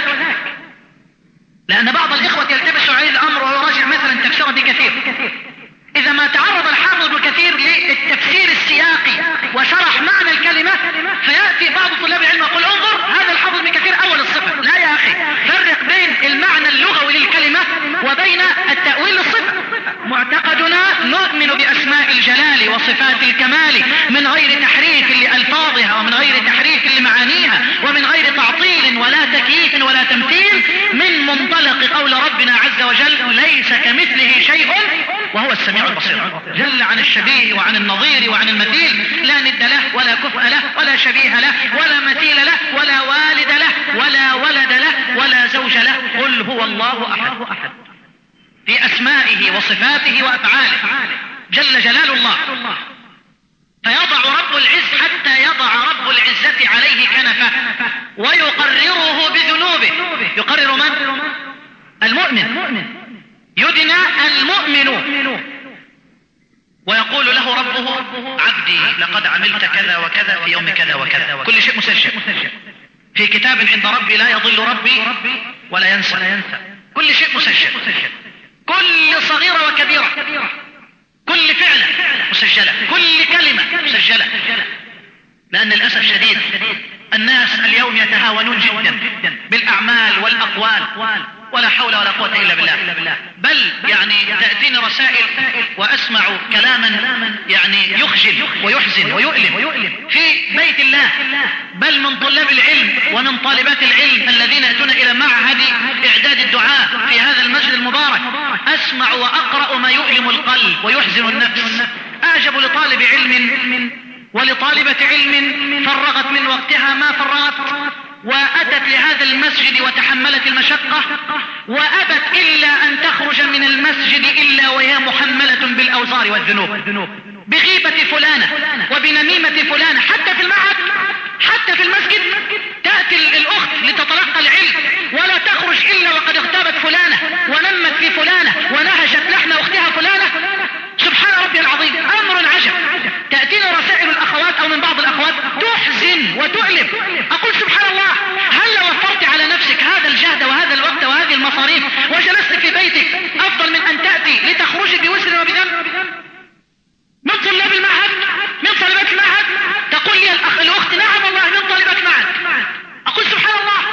لأن بعض الإخوة يلتبس عليه الأمر ويراجع مثلا تفسير بكثير. إذا ما تعرض الحافظ ابن كثير للتفسير السياقي وشرح معنى الكلمة، فيأتي بعض طلاب العلم يقول: انظر هذا الحافظ ابن كثير أول الصفة. لا يا أخي، فرق بين المعنى اللغوي للكلمة وبين التأويل للصفة. معتقدنا نؤمن بأسماء الجلال وصفات الكمال من غير تحريف لألفاظها ومن غير تحريف لمعانيها ومن غير تعطيل ولا تكييف ولا تمثيل، من منطلق قول ربنا عز وجل: ليس كمثله شيء وهو السميع البصير. جل عن الشبيه وعن النظير وعن المثيل، لا ند له ولا كفء له ولا شبيه له ولا مثيل له ولا والد له ولا ولد له ولا زوج له. قل هو الله أحد في أسمائه وصفاته وأفعاله، جل جلال الله. فيضع رب العز حتى يضع رب العزة عليه كنفه ويقرره بذنوبه. يقرر من؟ المؤمن. يدنى المؤمن ويقول له ربه: عبدي لقد عملت كذا وكذا في يوم كذا وكذا، كل شيء مسجل في كتاب عند ربي لا يضل ربي ولا ينسى، كل شيء مسجل، كل صغيرة وكبيرة، كل فعلة مسجلة، كل كلمة مسجلة. لأن للأسف الشديد الناس اليوم يتهاونون جدا بالأعمال والأقوال، ولا حول ولا قوة إلا بالله. بل يعني تأتيني رسائل وأسمع كلاما يعني يخجل ويحزن ويؤلم في بيت الله، بل من طلاب العلم ومن طالبات العلم الذين يأتون إلى معهد إعداد الدعاء في هذا المسجد المبارك، أسمع وأقرأ ما يؤلم القلب ويحزن النفس. أعجب لطالب علم ولطالبة علم فرغت من وقتها ما فرغت، وأتت لهذا المسجد وتحملت المشقة، وأبت إلا أن تخرج من المسجد إلا وهي محملة بالأوزار والذنوب، بغيبة فلانة وبنميمة فلانة. حتى في المعهد، حتى في المسجد تأتي الأخت لتتلقى العلم ولا تخرج إلا وقد اغتابت فلانة ونمت في فلانة ونهشت لحم أختها فلانة. سبحان ربي العظيم، أمر عجب. تأتينا رسائل الأخوات أو من بعض الأخوات تحزن وتؤلم. أقول سبحان الله، هل لو وفرت على نفسك هذا الجهد وهذا الوقت وهذه المصاريف وجلست في بيتك أفضل من أن تأتي لتخرجي بوزر وبذنب؟ من طلاب المعهد، من طالبات المعهد تقول لي الأخ الأخت نعم والله من طالبات المعهد. أقول سبحان الله،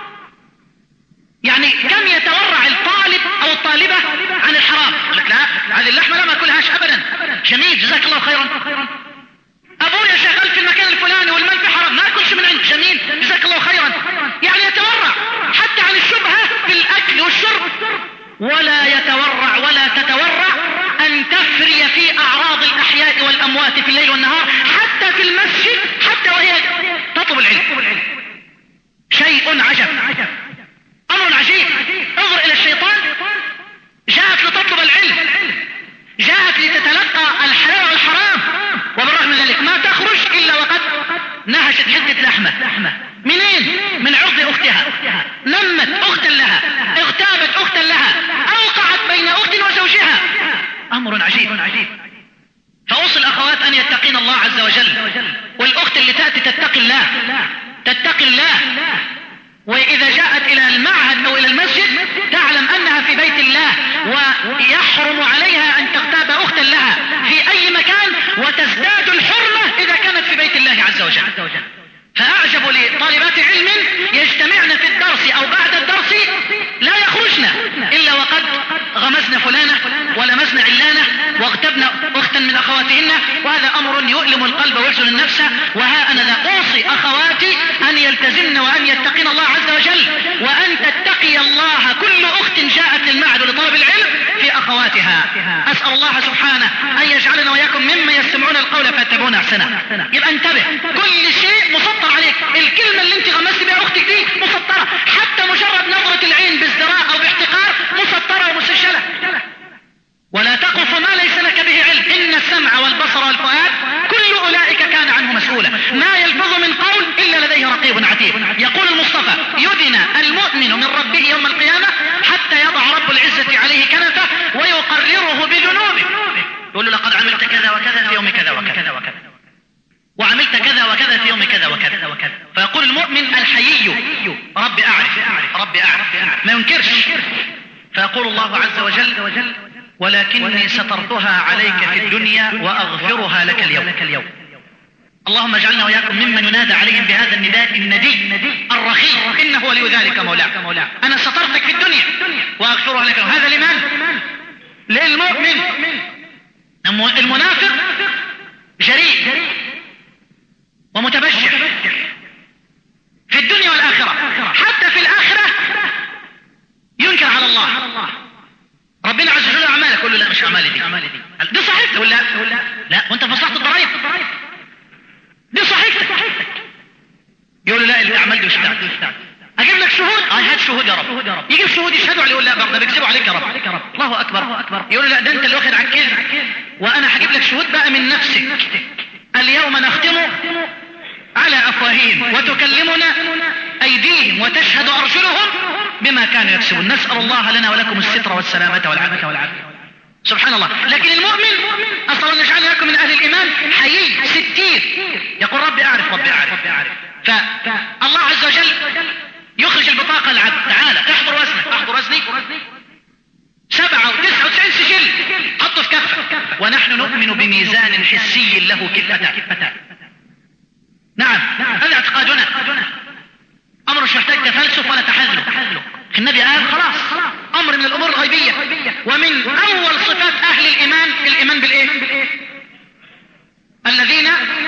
يعني كم يتورع الطالب أو الطالبة عن الحرام. يقول لك لا، هذه اللحمة لا ما أكلهاش أبدا. جميل، جزاك الله خيرا. أبويا شغال في المكان الفلاني والمال في حرام، ما أكلش من عنده. جميل، جزاك الله خيرا. يعني يتورع حتى عن الشبهة في الأكل والشرب، ولا يتورع ولا تتورع أن تفري في أعراض الأحياء والأموات في الليل والنهار، حتى في المسجد، حتى وهي تطلب العلم. شيء عجب، أمر عجيب. انظر إلى الشيطان، جاءت لتطلب العلم، جاءت لتتلقى الحلال والحرام، وبالرغم من ذلك ما تخرج إلا وقد نهشت حتة لحمة. منين؟ من عرض أختها، نمت أختا لها، اغتابت أختا لها، أوقعت بين أخت وزوجها. أمر عجيب. فأوصي الأخوات أن يتقين الله عز وجل، والأخت اللي تأتي تتقي الله، تتقي الله، وإذا جاءت إلى المعهد أو إلى المسجد تعلم أنها في بيت الله، ويحرم عليها أن تغتاب أختا لها في أي مكان، وتزداد الحرمة إذا كانت في بيت الله عز وجل. فأعجب لطالبات علم يجتمعن في الدرس أو بعد الدرس لا يخرجن إلا وقد غمزن فلانة ولمزن علانة واغتبن أختا من أخواتهن، وهذا أمر يؤلم القلب ويحزن النفس. وها أنا لا أوصي أخواتي أن يلتزمن وأن يتقين الله عز وجل، وأن تتقي الله كل أخت جاءت للمعهد لطلب العلم في أخواتها. أسأل الله سبحانه أن يجعلنا وإياكم ممن يستمعون القول فيتبعون أحسنه. يبقى انتبه، كل شيء مسطر عليك. الكلمة اللي انت غمست بها أختك دي مسطرة، حتى مجرد نظرة العين بازدراء أو باحتقار مسطرة ومسجلة. ولا تقف ما ليس لك به علم، إن السمع والبصر والفؤاد كل أولئك كان عنه مسؤولا، ما يلفظ من قول إلا لديه رقيب عتيد. يقول المصطفى: يدنى المؤمن من ربه يوم القيامة حتى يضع رب العزة عليه كنفه ويقرره بذنوبه. يقول له: لقد عملت كذا وكذا في يوم كذا وكذا وكذا، وعملت كذا وكذا في يوم كذا وكذا وكذا. فيقول المؤمن الحيي: ربي أعرف، ربي أعرف، ما ينكرش. فيقول الله عز وجل: ولكني سترتها عليك في الدنيا وأغفرها لك اليوم. اللهم اجعلنا وإياكم ممن ينادى عليهم بهذا النداء الندي الرخيم، إنه ولي ذلك مولاه. أنا سترتك في الدنيا وأغفرها لك. هذا لمن؟ للمؤمن. المنافق جريء ومتبجح في الدنيا والآخرة، حتى في الآخرة ينكر على الله. ربنا عز وجل أعمالك، يقول له: لا مش أعمالي دي، دي صحيفتك ولا لا؟ وانت فصحت الضرائب، دي صحيفتك. يقول له: لا الأعمال دي مش بتاعتي. أجيب لك شهود؟ آه هات شهود يا رب. يجيب شهود يشهدوا عليه، يقول: لا برضه بيكذبوا عليك يا رب. الله أكبر. يقول له: لا ده أنت اللي واخد على الكذب، وأنا هجيب لك شهود بقى من نفسك. اليوم نختم على أفواههم وتكلمنا أيديهم وتشهد أرجلهم بما كانوا يكسبون. نسأل الله لنا ولكم الستر والسلامة والعافية. سبحان الله. لكن المؤمن، أصلا نجعل لكم من أهل الإيمان، له كفتان. نعم هذا اعتقادنا، امر مش محتاج تفلسف ولا تحزلق. النبي قال خلاص امر من الامور الغيبية. ومن اول صفات اهل الايمان الايمان بالايه؟ الذين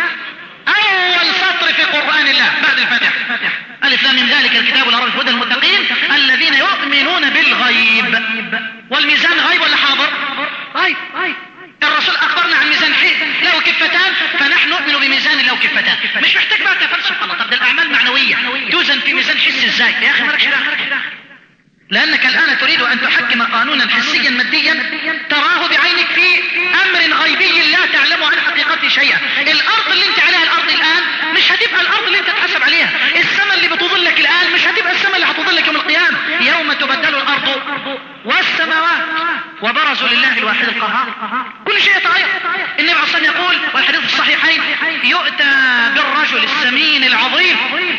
اول سطر في قرآن الله بعد الفاتحة الف لام ميم ذلك الكتاب لا ريب هدى المتقين الذين يؤمنون بالغيب. والميزان غيب ولا حاضر؟ غيب. الرسول اخبرنا عن ميزان له كفتان، فنحن نؤمن بميزان له كفتان. مش محتاج بقى تفلسف. الله طب ده الاعمال معنوية توزن في ميزان حسي ازاي يا اخي؟ مالكش دعوه، لانك الان تريد ان تحكم قانونا حسيا ماديا تراه بعينك في امر غيبي لا تعلم عن حقيقته شيئا. الارض اللي انت عليها الارض الان مش هتبقى الارض اللي انت تحسب عليها. السماء اللي بتظلك الان مش هتبقى السماء اللي هتظلك يوم القيامة. يوم تبدل الارض والسماوات وبرزوا لله الواحد القهار كل شيء يتغير. النبي عليه الصلاة والسلام يقول والحديث في الصحيحين يؤتى بالرجل السمين العظيم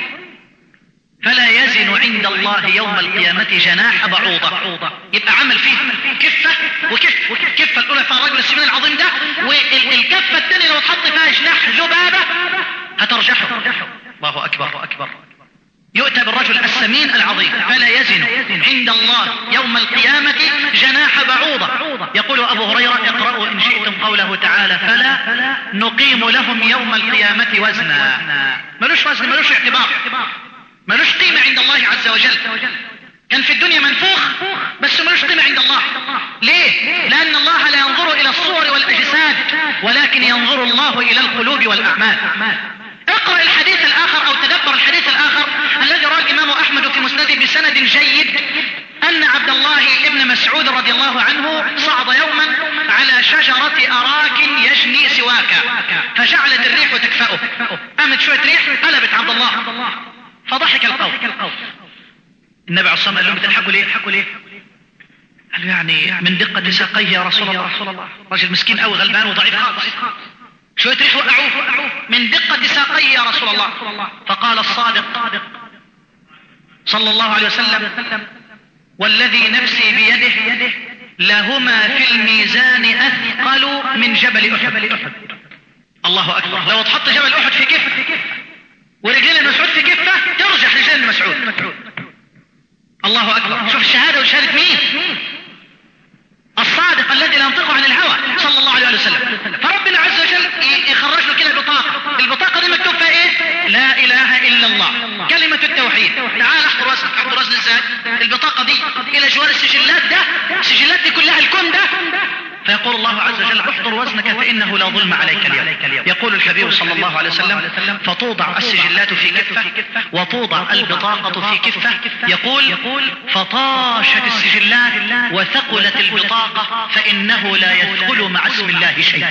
فلا يزن عند الله يوم القيامة جناح بعوضة. يبقى عمل فيه كفة وكفة. كفة الأولى فيها الرجل السمين العظيم ده، والكفة الثانية لو تحط فيها جناح ذبابة هترجحه. الله أكبر أكبر. يؤتى بالرجل السمين العظيم فلا يزن عند الله يوم القيامة جناح بعوضة. يقول أبو هريرة اقرأوا إن شئتم قوله تعالى فلا نقيم لهم يوم القيامة وزنا. ملوش وزن، ملوش اعتبار، ملوش قيمة عند الله عز وجل. كان في الدنيا منفوخ بس ملوش قيمة عند الله. ليه؟ لأن الله لا ينظر إلى الصور والأجساد ولكن ينظر الله إلى القلوب والأعمال. اقرأ الحديث الآخر أو تدبر الحديث الآخر الذي رواه الإمام أحمد في مسنده بسند جيد أن عبد الله ابن مسعود رضي الله عنه صعد يوما على شجرة أراك يجني سواكا فجعلت الريح تكفأه. قامت شوية ريح قلبت عبد الله فضحك القوم. النبي عليه الصلاة والسلام قال لهم بتضحكوا ليه؟ بتضحكوا ليه؟ قالوا يعني من دقة ساقيه يا رسول الله. رجل مسكين أو غلبان وضعيف خالص، شوية ريح وقعوه من دقة ساقيه يا رسول الله. فقال الصادق صلى الله عليه وسلم والذي نفسي بيده لهما في الميزان أثقل من جبل أحد. الله أكبر. لو تحط جبل أحد في كفة ورجال المسعود في كفة ترجح رجال المسعود. الله أكبر. شوف الشهادة وشهادة مين؟ الصادق الذي لا ينطق عن الهوى صلى الله عليه وسلم. فربنا عز وجل يخرج له كده بطاقة. البطاقة دي مكتوب فيها ايه؟ لا اله الا الله كلمة التوحيد. تعال احضر وزنك. احضر وزن ازاي؟ البطاقة دي الى جوار السجلات ده، السجلات دي كلها الكون ده. فيقول الله عز وجل احضر وزنك فإنه لا ظلم عليك اليوم. يقول الحبيب صلى الله عليه وسلم فتوضع السجلات في كفة وتوضع البطاقة في كفة. يقول فطاشت السجلات وثقلت البطاقة فإنه لا يثقل مع اسم الله شيء.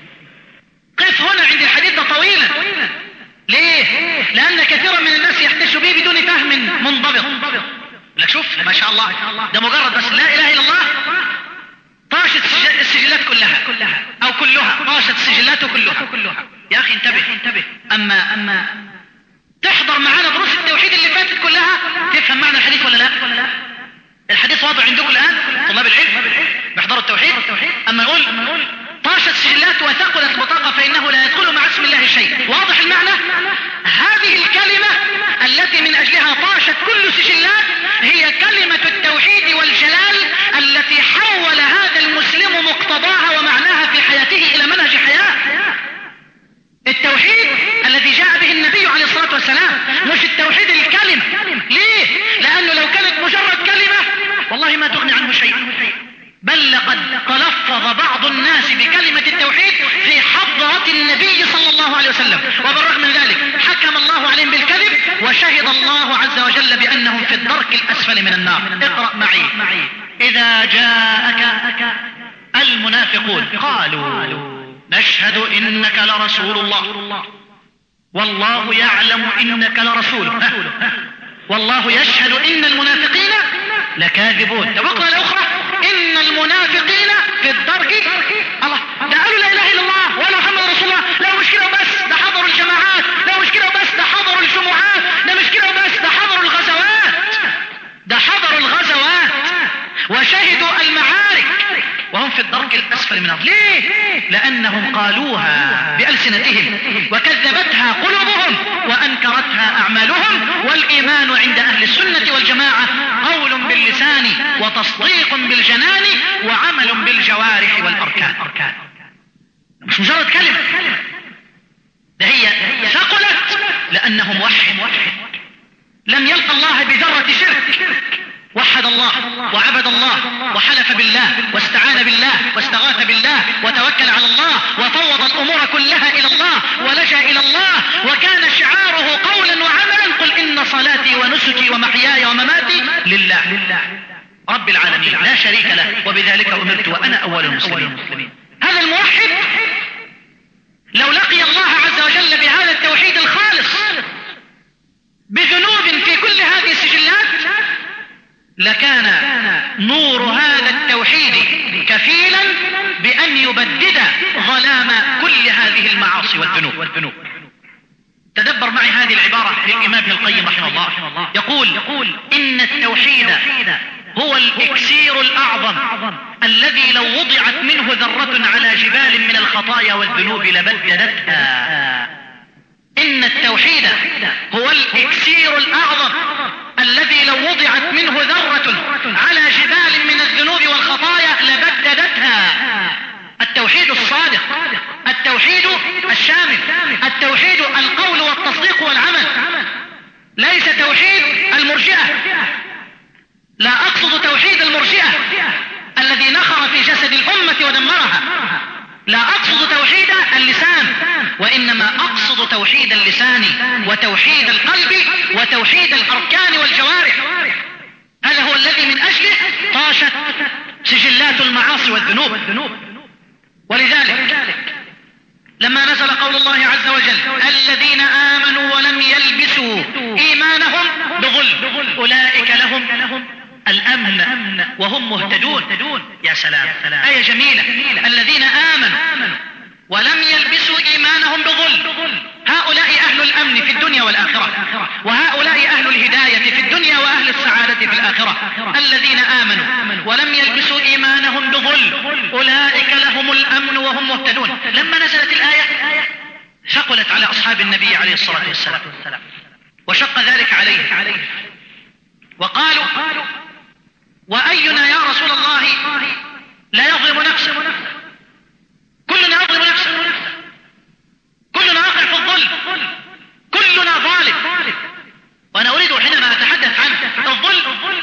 قف هنا عند الحديث ده طويلا. ليه؟ لأن كثيرا من الناس يحتج به بدون فهم منضبط. لك شوف ما شاء الله ده مجرد بس لا إله إلا الله طاشت السجلات كلها او كلها طاشت السجلات كلها. يا اخي انتبه انتبه. اما اما تحضر معانا دروس التوحيد اللي فاتت كلها تفهم معنى الحديث ولا لا؟ الحديث واضح عندكم الان طلاب العلم بيحضروا التوحيد. اما نقول طاشت السجلات وثقلت البطاقة فإنه لا يدخل مع اسم الله شيء. واضح المعنى؟ هذه الكلمة التي من أجلها طاشت كل سجلات هي كلمة التوحيد والجلال التي حول هذا المسلم مقتضاها ومعناها في حياته إلى منهج حياة. التوحيد الذي جاء به النبي عليه الصلاة والسلام مش التوحيد الكلمة. ليه؟ لأنه لو كانت مجرد كلمة والله ما تغني عنه شيء، بل لقد تلفظ بعض الناس بكلمة التوحيد في حضرة النبي صلى الله عليه وسلم، وبالرغم من ذلك حكم الله عليهم بالكذب وشهد الله عز وجل بأنهم في الدرك الأسفل من النار. اقرأ معي. إذا جاءك المنافقون قالوا نشهد إنك لرسول الله والله يعلم إنك لرسوله والله يشهد إن المنافقين لكاذبون. طب اقرأ الأخرى إن المنافقين في الدرك. الله ده قالوا لا إله إلا الله ولا محمد رسول الله. لا مشكلة وبس ده حضروا الجماعات، لا مشكلة وبس ده حضروا الجمعات، ده مشكلة وبس ده حضروا الغزوات، ده حضروا الغزوات وشهدوا المعارك وهم في الدرك الأسفل من النار. ليه؟ لأنهم قالوها بألسنتهم وكذبتها قلوبهم وأنكرتها أعمالهم. والإيمان عند أهل السنة والجماعة قول باللسان وتصديق بالجنان وعمل بالجوارح والأركان. مش مجرد كلمة، ده هي ثقلت لأنه موحد لم يلقى الله بذرة شرك، وحد الله وعبد الله وحلف بالله واستعان بالله واستغاث بالله وتوكل على الله وفوض الأمور كلها إلى الله ولجأ إلى الله، وكان شعاره قولا وعملا: قل إن صلاتي ونسكي ومحياي ومماتي لله رب العالمين لا شريك له وبذلك أمرت وأنا أول المسلمين. هذا الموحد لو لقي الله عز وجل بهذا التوحيد الخالص بذنوب في كل هذه السجلات لكان نور هذا التوحيد كفيلا بأن يبدد ظلام كل هذه المعاصي والذنوب. تدبر معي هذه العبارة للإمام ابن القيم رحمه الله، يقول: إن التوحيد هو الإكسير الأعظم الذي لو وضعت منه ذرة على جبال من الخطايا والذنوب لبددتها. إن التوحيد هو الإكسير الأعظم الذي لو وضعت منه ذرة على جبال من الذنوب والخطايا لبددتها. التوحيد الصادق، التوحيد الشامل، التوحيد القول والتصديق والعمل، ليس توحيد المرجئة. لا أقصد توحيد المرجئة الذي نخر في جسد الأمة ودمرها، لا أقصد توحيد اللسان، وإنما أقصد توحيد اللسان وتوحيد القلب وتوحيد الأركان والجوارح. هذا هو الذي من أجله طاشت سجلات المعاصي والذنوب. ولذلك لما نزل قول الله عز وجل: الذين آمنوا ولم يلبسوا إيمانهم بظلم أولئك لهم الأمن وهم مهتدون. يا سلام، آية جميلة. الذين آمنوا ولم يلبسوا إيمانهم بظلم، هؤلاء أهل الأمن في الدنيا والآخرة، وهؤلاء أهل الهداية في الدنيا وأهل السعادة في الآخرة. الذين آمنوا ولم يلبسوا إيمانهم بظلم أولئك لهم الأمن وهم مهتدون. لما نزلت الآية ثقلت على أصحاب النبي عليه الصلاة والسلام وشق ذلك عليه، وقالوا: وأينا يا رسول الله لا يظلم نفسه؟ كلنا يظلم نفسه، كلنا واقع في الظلم، كلنا ظالم. وأنا أريد حينما أتحدث عن الظلم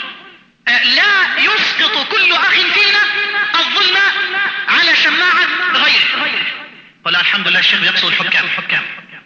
لا يسقط كل أخ فينا الظلم على شماعة غيره. قل الحمد لله الشيخ يقصد الحكام،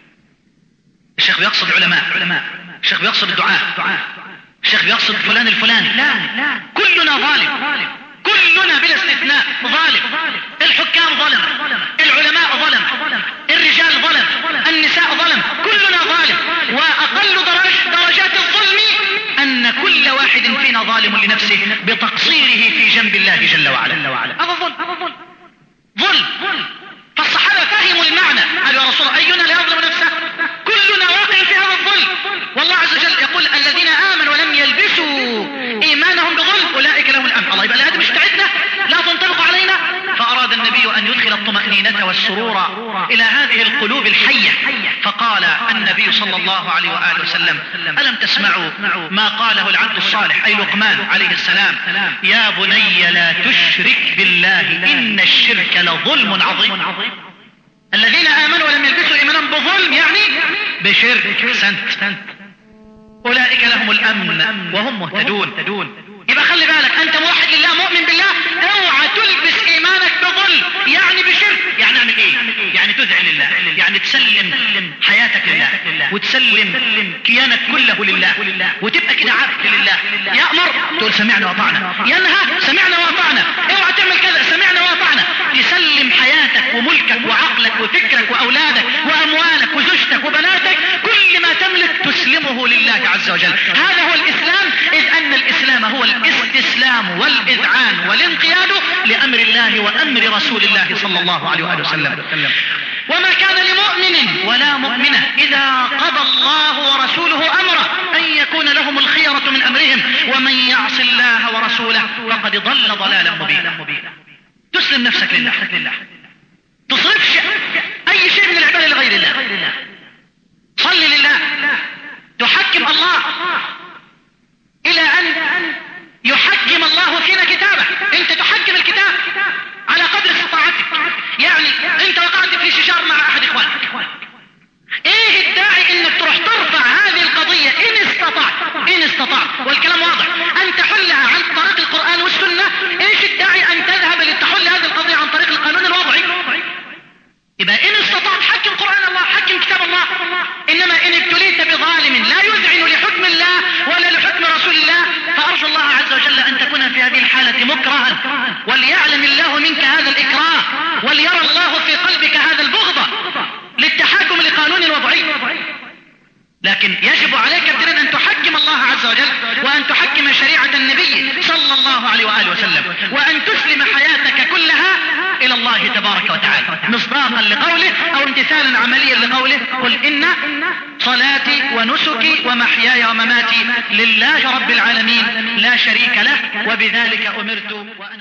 الشيخ يقصد العلماء، الشيخ يقصد الدعاء، الشيخ يقصد فلان الفلاني. لا، كلنا ظالم، كلنا بلا استثناء ظالم. الحكام ظلم، العلماء ظلم، الرجال ظلم، النساء ظلم، كلنا ظالم. وأقل درج درجات الظلم أن كل واحد فينا ظالم لنفسه بتقصيره في جنب الله جل وعلا. هذا ظلم، ظلم. فالصحابة فهموا المعنى، قالوا: يا رسول الله أينا لا يظلم نفسه؟ كلنا واقع في هذا الظلم. والله عز وجل يقول: الذين آمنوا ولم يلبسوا إيمانهم بظلم أولئك لهم الأمن. الله يبقى هذا مش تعدنا، لا تنطبق علينا. فأراد النبي أن يدخل الطمأنينة والسرور إلى هذه القلوب الحية، فقال النبي صلى الله عليه وآله وسلم: ألم تسمعوا ما قاله العبد الصالح أي لقمان عليه السلام: يا بني لا تشرك بالله إن الشرك لظلم عظيم. الذين آمنوا ولم يلبسوا إيمانهم بظلم يعني بشرك، سنت أولئك لهم الأمن وهم مهتدون. يبقى خلي بالك، أنت موحد لله مؤمن بالله، اوعى تلبس إيمانك بظلم يعني بشرك. يعني اعمل إيه؟ يعني تذعن لله، يعني تسلم حياتك لله وتسلم كيانك كله لله، وتبقى كده عبد لله. يأمر تقول سمعنا وأطعنا، ينهى سمعنا وأطعنا، اوعى تعمل كذا سمعنا وأطعنا. تسلم حياتك وملكك وعقلك وفكرك وأولادك وأموالك وزوجتك وبناتك، كل ما تملك تسلمه لله عز وجل. هذا هو الإسلام، إذ أن الإسلام هو الاستسلام والإذعان والانقياد لأمر الله وأمر رسول الله صلى الله عليه وآله وسلم. وما كان لمؤمن ولا مؤمنة إذا قضى الله ورسوله أمره أن يكون لهم الخيرة من أمرهم ومن يعص الله ورسوله فقد ضل ضلالا مبينا. تسلم نفسك لله، تصرفش اي شيء من العبادة لغير الله، صل لله، تحكم الله الى ان يحكم الله فينا كتابه. انت تحكم الكتاب على قدر استطاعتك. يعني انت وقعت في شجار مع احد اخوانك، ايه الداعي انك تروح ترفع هذه القضية ان استطعت ان استطعت والكلام واضح ان تحلها عن طريق القرآن والسنة؟ ايش الداعي ان تذهب لتحل هذه القضية عن طريق القانون الوضعي؟ يبقى ان استطعت حكم قرآن الله، حكم كتاب الله. انما ان ابتليت بظالم لا يذعن لحكم الله ولا لحكم رسول الله، فارجو الله عز وجل ان تكون في هذه الحالة مكرها، وليعلم الله منك هذا الاكراه، وليرى الله في قلبك هذا البغضة للتحاكم لقانون وضعي. لكن يجب عليك ابتداء ان تحكم الله عز وجل، وان تحكم شريعة النبي صلى الله عليه وآله وسلم، وان تسلم حياتك كلها الى الله تبارك وتعالى، مصداقا لقوله او امتثالا عمليا لقوله: قل ان صلاتي ونسكي ومحياي ومماتي لله رب العالمين لا شريك له وبذلك امرت وأنا